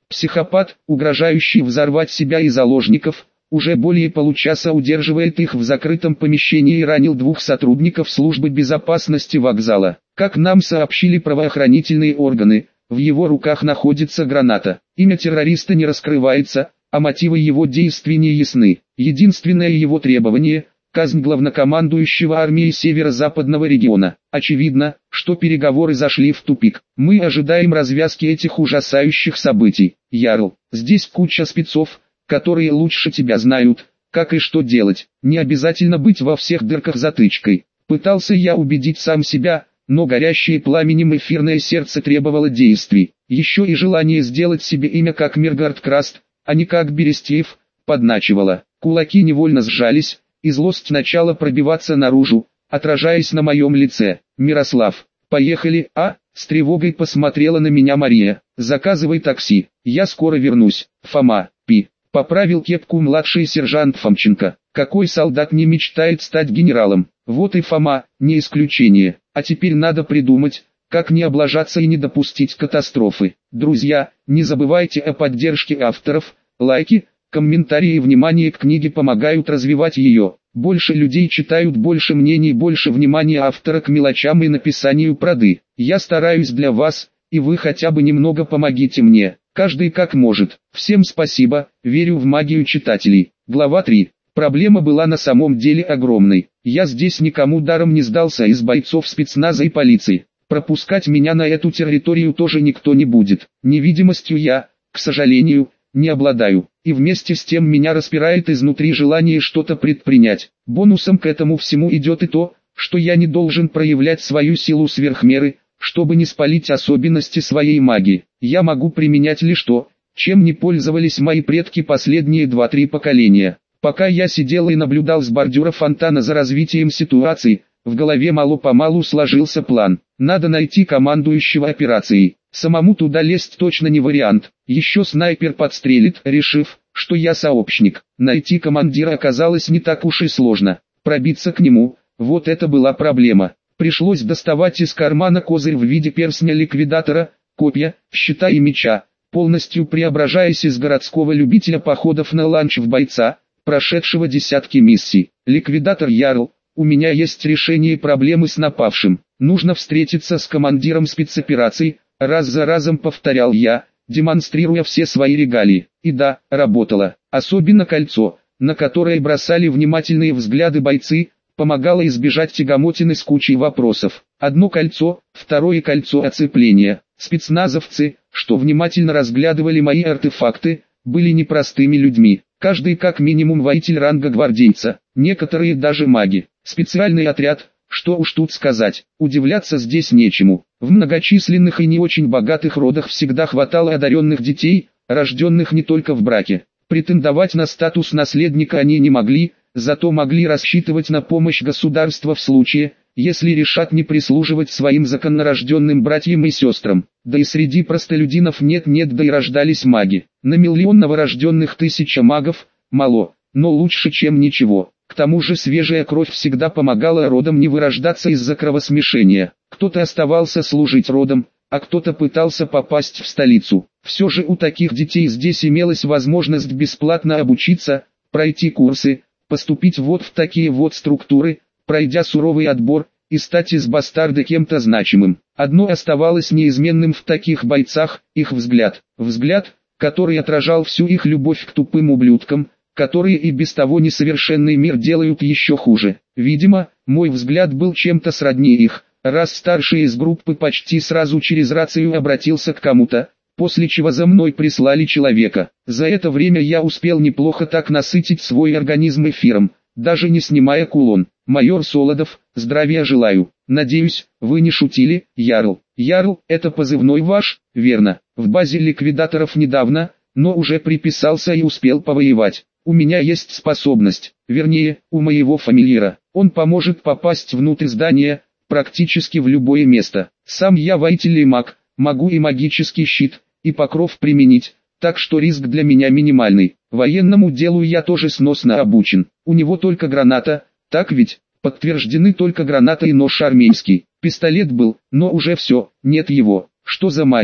Психопат, угрожающий взорвать себя и заложников, уже более получаса удерживает их в закрытом помещении и ранил 2 сотрудников службы безопасности вокзала. Как нам сообщили правоохранительные органы, в его руках находится граната. Имя террориста не раскрывается, а мотивы его действий не ясны. Единственное его требование – казнь главнокомандующего армией Северо-Западного региона. Очевидно, что переговоры зашли в тупик. Мы ожидаем развязки этих ужасающих событий. Ярл, здесь куча спецов, которые лучше тебя знают, как и что делать. Не обязательно быть во всех дырках затычкой. Пытался я убедить сам себя, но горящее пламенем эфирное сердце требовало действий. Еще и желание сделать себе имя как Миргард Краст, а не как Берестеев, подначивало. Кулаки невольно сжались, и злость начала пробиваться наружу, отражаясь на моем лице. «Мирослав, поехали, а?» С тревогой посмотрела на меня Мария. «Заказывай такси, я скоро вернусь». «Фома, пи», поправил кепку младший сержант Фомченко. «Какой солдат не мечтает стать генералом?» Вот и Фома, не исключение. А теперь надо придумать, как не облажаться и не допустить катастрофы. Друзья, не забывайте о поддержке авторов, лайки, комментарии и внимание к книге помогают развивать ее. Больше людей читают, больше мнений, больше внимания автора к мелочам и написанию проды. Я стараюсь для вас, и вы хотя бы немного помогите мне. Каждый как может. Всем спасибо, верю в магию читателей. Глава 3. Проблема была на самом деле огромной. Я здесь никому даром не сдался из бойцов спецназа и полиции. Пропускать меня на эту территорию тоже никто не будет. Невидимостью я, к сожалению, не обладаю. И вместе с тем меня распирает изнутри желание что-то предпринять. Бонусом к этому всему идет и то, что я не должен проявлять свою силу сверх меры, чтобы не спалить особенности своей магии. Я могу применять лишь то, чем не пользовались мои предки последние 2-3 поколения. Пока я сидел и наблюдал с бордюра фонтана за развитием ситуации, в голове мало-помалу сложился план. Надо найти командующего операцией. Самому туда лезть точно не вариант. Еще снайпер подстрелит, решив, что я сообщник. Найти командира оказалось не так уж и сложно. Пробиться к нему, вот это была проблема. Пришлось доставать из кармана козырь в виде перстня ликвидатора, копья, щита и меча, полностью преображаясь из городского любителя походов на ланч в бойца, прошедшего десятки миссий. Ликвидатор Ярл, у меня есть решение проблемы с напавшим. Нужно встретиться с командиром спецопераций, раз за разом повторял я, демонстрируя все свои регалии. И да, работало. Особенно кольцо, на которое бросали внимательные взгляды бойцы, помогало избежать тягомотины с кучей вопросов. Одно кольцо, второе кольцо оцепления. Спецназовцы, что внимательно разглядывали мои артефакты, были непростыми людьми. Каждый как минимум воитель ранга гвардейца, некоторые даже маги. Специальный отряд, что уж тут сказать, удивляться здесь нечему. В многочисленных и не очень богатых родах всегда хватало одаренных детей, рожденных не только в браке. Претендовать на статус наследника они не могли, зато могли рассчитывать на помощь государства в случае, если решат не прислуживать своим законнорожденным братьям и сестрам. Да и среди простолюдинов нет-нет, да и рождались маги. На миллион новорожденных 1000 магов – мало, но лучше, чем ничего. К тому же свежая кровь всегда помогала родам не вырождаться из-за кровосмешения. Кто-то оставался служить родам, а кто-то пытался попасть в столицу. Все же у таких детей здесь имелась возможность бесплатно обучиться, пройти курсы, поступить вот в такие вот структуры, пройдя суровый отбор, и стать из бастарда кем-то значимым. Одно оставалось неизменным в таких бойцах – их взгляд. Взгляд, который отражал всю их любовь к тупым ублюдкам, которые и без того несовершенный мир делают еще хуже. Видимо, мой взгляд был чем-то сродни их, раз старший из группы почти сразу через рацию обратился к кому-то, после чего за мной прислали человека. За это время я успел неплохо так насытить свой организм эфиром, даже не снимая кулон. «Майор Солодов, здравия желаю. Надеюсь, вы не шутили, Ярл». «Ярл, это позывной ваш?» «Верно. В базе ликвидаторов недавно, но уже приписался и успел повоевать. У меня есть способность, вернее, у моего фамильяра. Он поможет попасть внутрь здания, практически в любое место. Сам я воитель и маг, могу и магический щит, и покров применить, так что риск для меня минимальный. Военному делу я тоже сносно обучен. У него только граната, так ведь? Подтверждены только граната и нож армейский. Пистолет был, но уже все, нет его. Что за магия?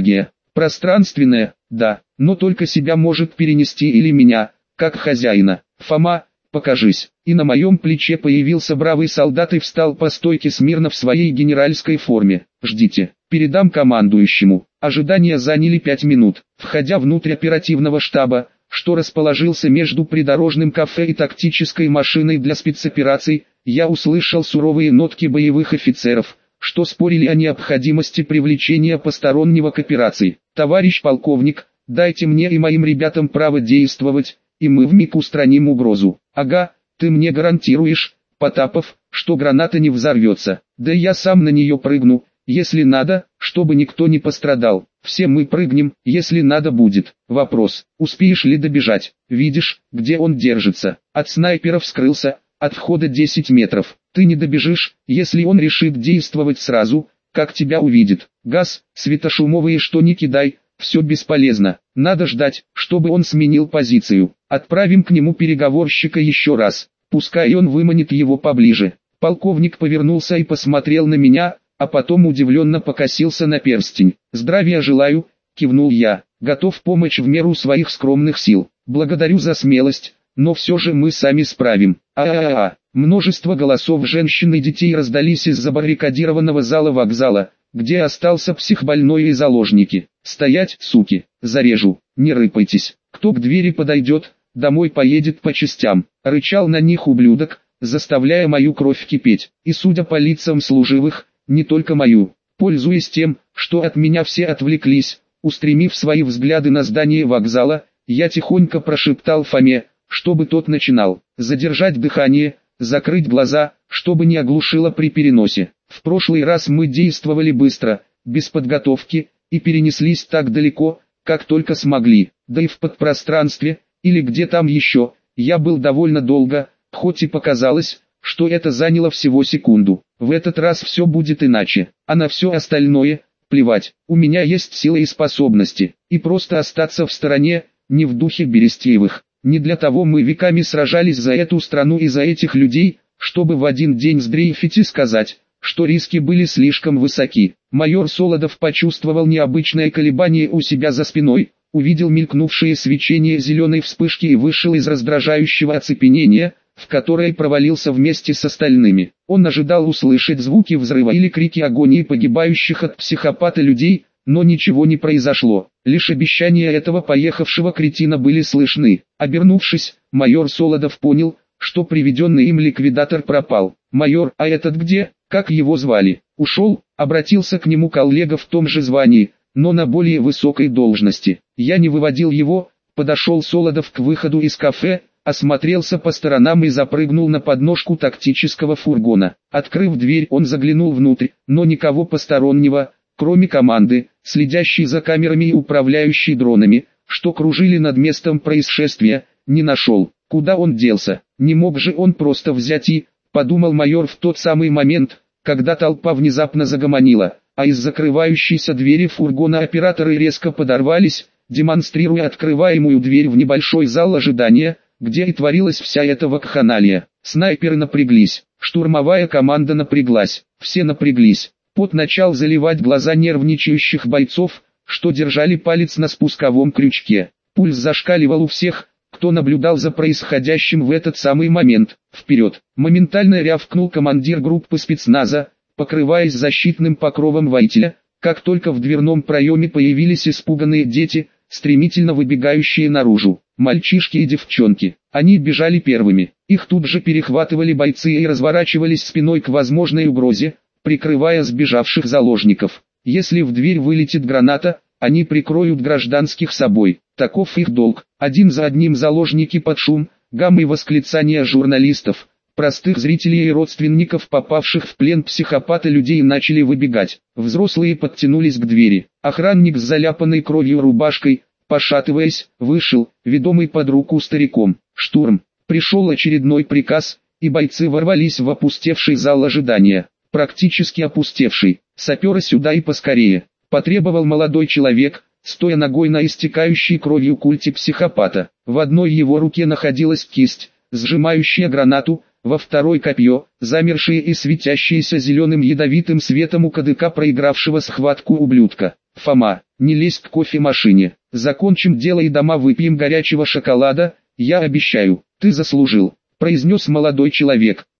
Пространственное, да, но только себя может перенести или меня, как хозяина. Фома, покажись. И на моем плече появился бравый солдат и встал по стойке смирно в своей генеральской форме. Ждите, передам командующему. Ожидания заняли 5 минут. Входя внутрь оперативного штаба, что расположился между придорожным кафе и тактической машиной для спецопераций, я услышал суровые нотки боевых офицеров, что спорили о необходимости привлечения постороннего к операции. «Товарищ полковник, дайте мне и моим ребятам право действовать, и мы вмиг устраним угрозу». «Ага, ты мне гарантируешь, Потапов, что граната не взорвется? Да я сам на нее прыгну, если надо, чтобы никто не пострадал. Все мы прыгнем, если надо будет. Вопрос, успеешь ли добежать? Видишь, где он держится? От снайперов скрылся, от входа 10 метров. Ты не добежишь, если он решит действовать сразу, как тебя увидит. Газ, светошумовые что ни кидай, все бесполезно. Надо ждать, чтобы он сменил позицию. Отправим к нему переговорщика еще раз. Пускай он выманит его поближе». Полковник повернулся и посмотрел на меня, а потом удивленно покосился на перстень. «Здравия желаю», — кивнул я, — «готов помочь в меру своих скромных сил. Благодарю за смелость, но все же мы сами справим». Множество голосов женщин и детей раздались из забаррикадированного зала вокзала, где остался психбольной и заложники. «Стоять, суки, зарежу, не рыпайтесь, кто к двери подойдет, домой поедет по частям», — рычал на них ублюдок, заставляя мою кровь кипеть, и судя по лицам служивых, не только мою. Пользуясь тем, что от меня все отвлеклись, устремив свои взгляды на здание вокзала, я тихонько прошептал Фоме, чтобы тот начинал, задержать дыхание, закрыть глаза, чтобы не оглушило при переносе. В прошлый раз мы действовали быстро, без подготовки, и перенеслись так далеко, как только смогли, да и в подпространстве, или где там еще, я был довольно долго, хоть и показалось, что это заняло всего секунду. В этот раз все будет иначе, а на все остальное, плевать. У меня есть силы и способности, и просто остаться в стороне, не в духе Берестеевых. Не для того мы веками сражались за эту страну и за этих людей, чтобы в один день сдрейфить и сказать, что риски были слишком высоки. Майор Солодов почувствовал необычное колебание у себя за спиной, увидел мелькнувшее свечение зеленой вспышки и вышел из раздражающего оцепенения, в которое провалился вместе с остальными. Он ожидал услышать звуки взрыва или крики агонии погибающих от психопата людей, но ничего не произошло. Лишь обещания этого поехавшего кретина были слышны. Обернувшись, майор Солодов понял, что приведенный им ликвидатор пропал. «Майор, а этот где? Как его звали?» «Ушел», обратился к нему коллега в том же звании, но на более высокой должности. «Я не выводил его», подошел Солодов к выходу из кафе, осмотрелся по сторонам и запрыгнул на подножку тактического фургона. Открыв дверь, он заглянул внутрь, но никого постороннего, кроме команды, следящей за камерами и управляющей дронами, что кружили над местом происшествия, не нашел. Куда он делся? Не мог же он просто взять и, подумал майор в тот самый момент, когда толпа внезапно загомонила, а из закрывающейся двери фургона операторы резко подорвались, демонстрируя открываемую дверь в небольшой зал ожидания, где и творилась вся эта вакханалия. Снайперы напряглись, штурмовая команда напряглась, все напряглись. Пот начал заливать глаза нервничающих бойцов, что держали палец на спусковом крючке. Пульс зашкаливал у всех, кто наблюдал за происходящим в этот самый момент. «Вперед!» моментально рявкнул командир группы спецназа, покрываясь защитным покровом воителя, как только в дверном проеме появились испуганные дети, стремительно выбегающие наружу. Мальчишки и девчонки. Они бежали первыми. Их тут же перехватывали бойцы и разворачивались спиной к возможной угрозе, прикрывая сбежавших заложников. Если в дверь вылетит граната, они прикроют гражданских собой. Таков их долг. Один за одним заложники под шум, гам и восклицания журналистов, простых зрителей и родственников попавших в плен психопата людей начали выбегать. Взрослые подтянулись к двери. Охранник с заляпанной кровью рубашкой, пошатываясь, вышел, ведомый под руку стариком. Штурм. Пришел очередной приказ, и бойцы ворвались в опустевший зал ожидания. Практически опустевший. «Сапера сюда и поскорее», потребовал молодой человек, стоя ногой на истекающей кровью культе психопата. В одной его руке находилась кисть, сжимающая гранату, во второй копье, замершее и светящееся зеленым ядовитым светом у кадыка проигравшего схватку ублюдка. «Фома, не лезь к кофемашине. Закончим дело и дома выпьем горячего шоколада, я обещаю, ты заслужил», — произнес молодой человек.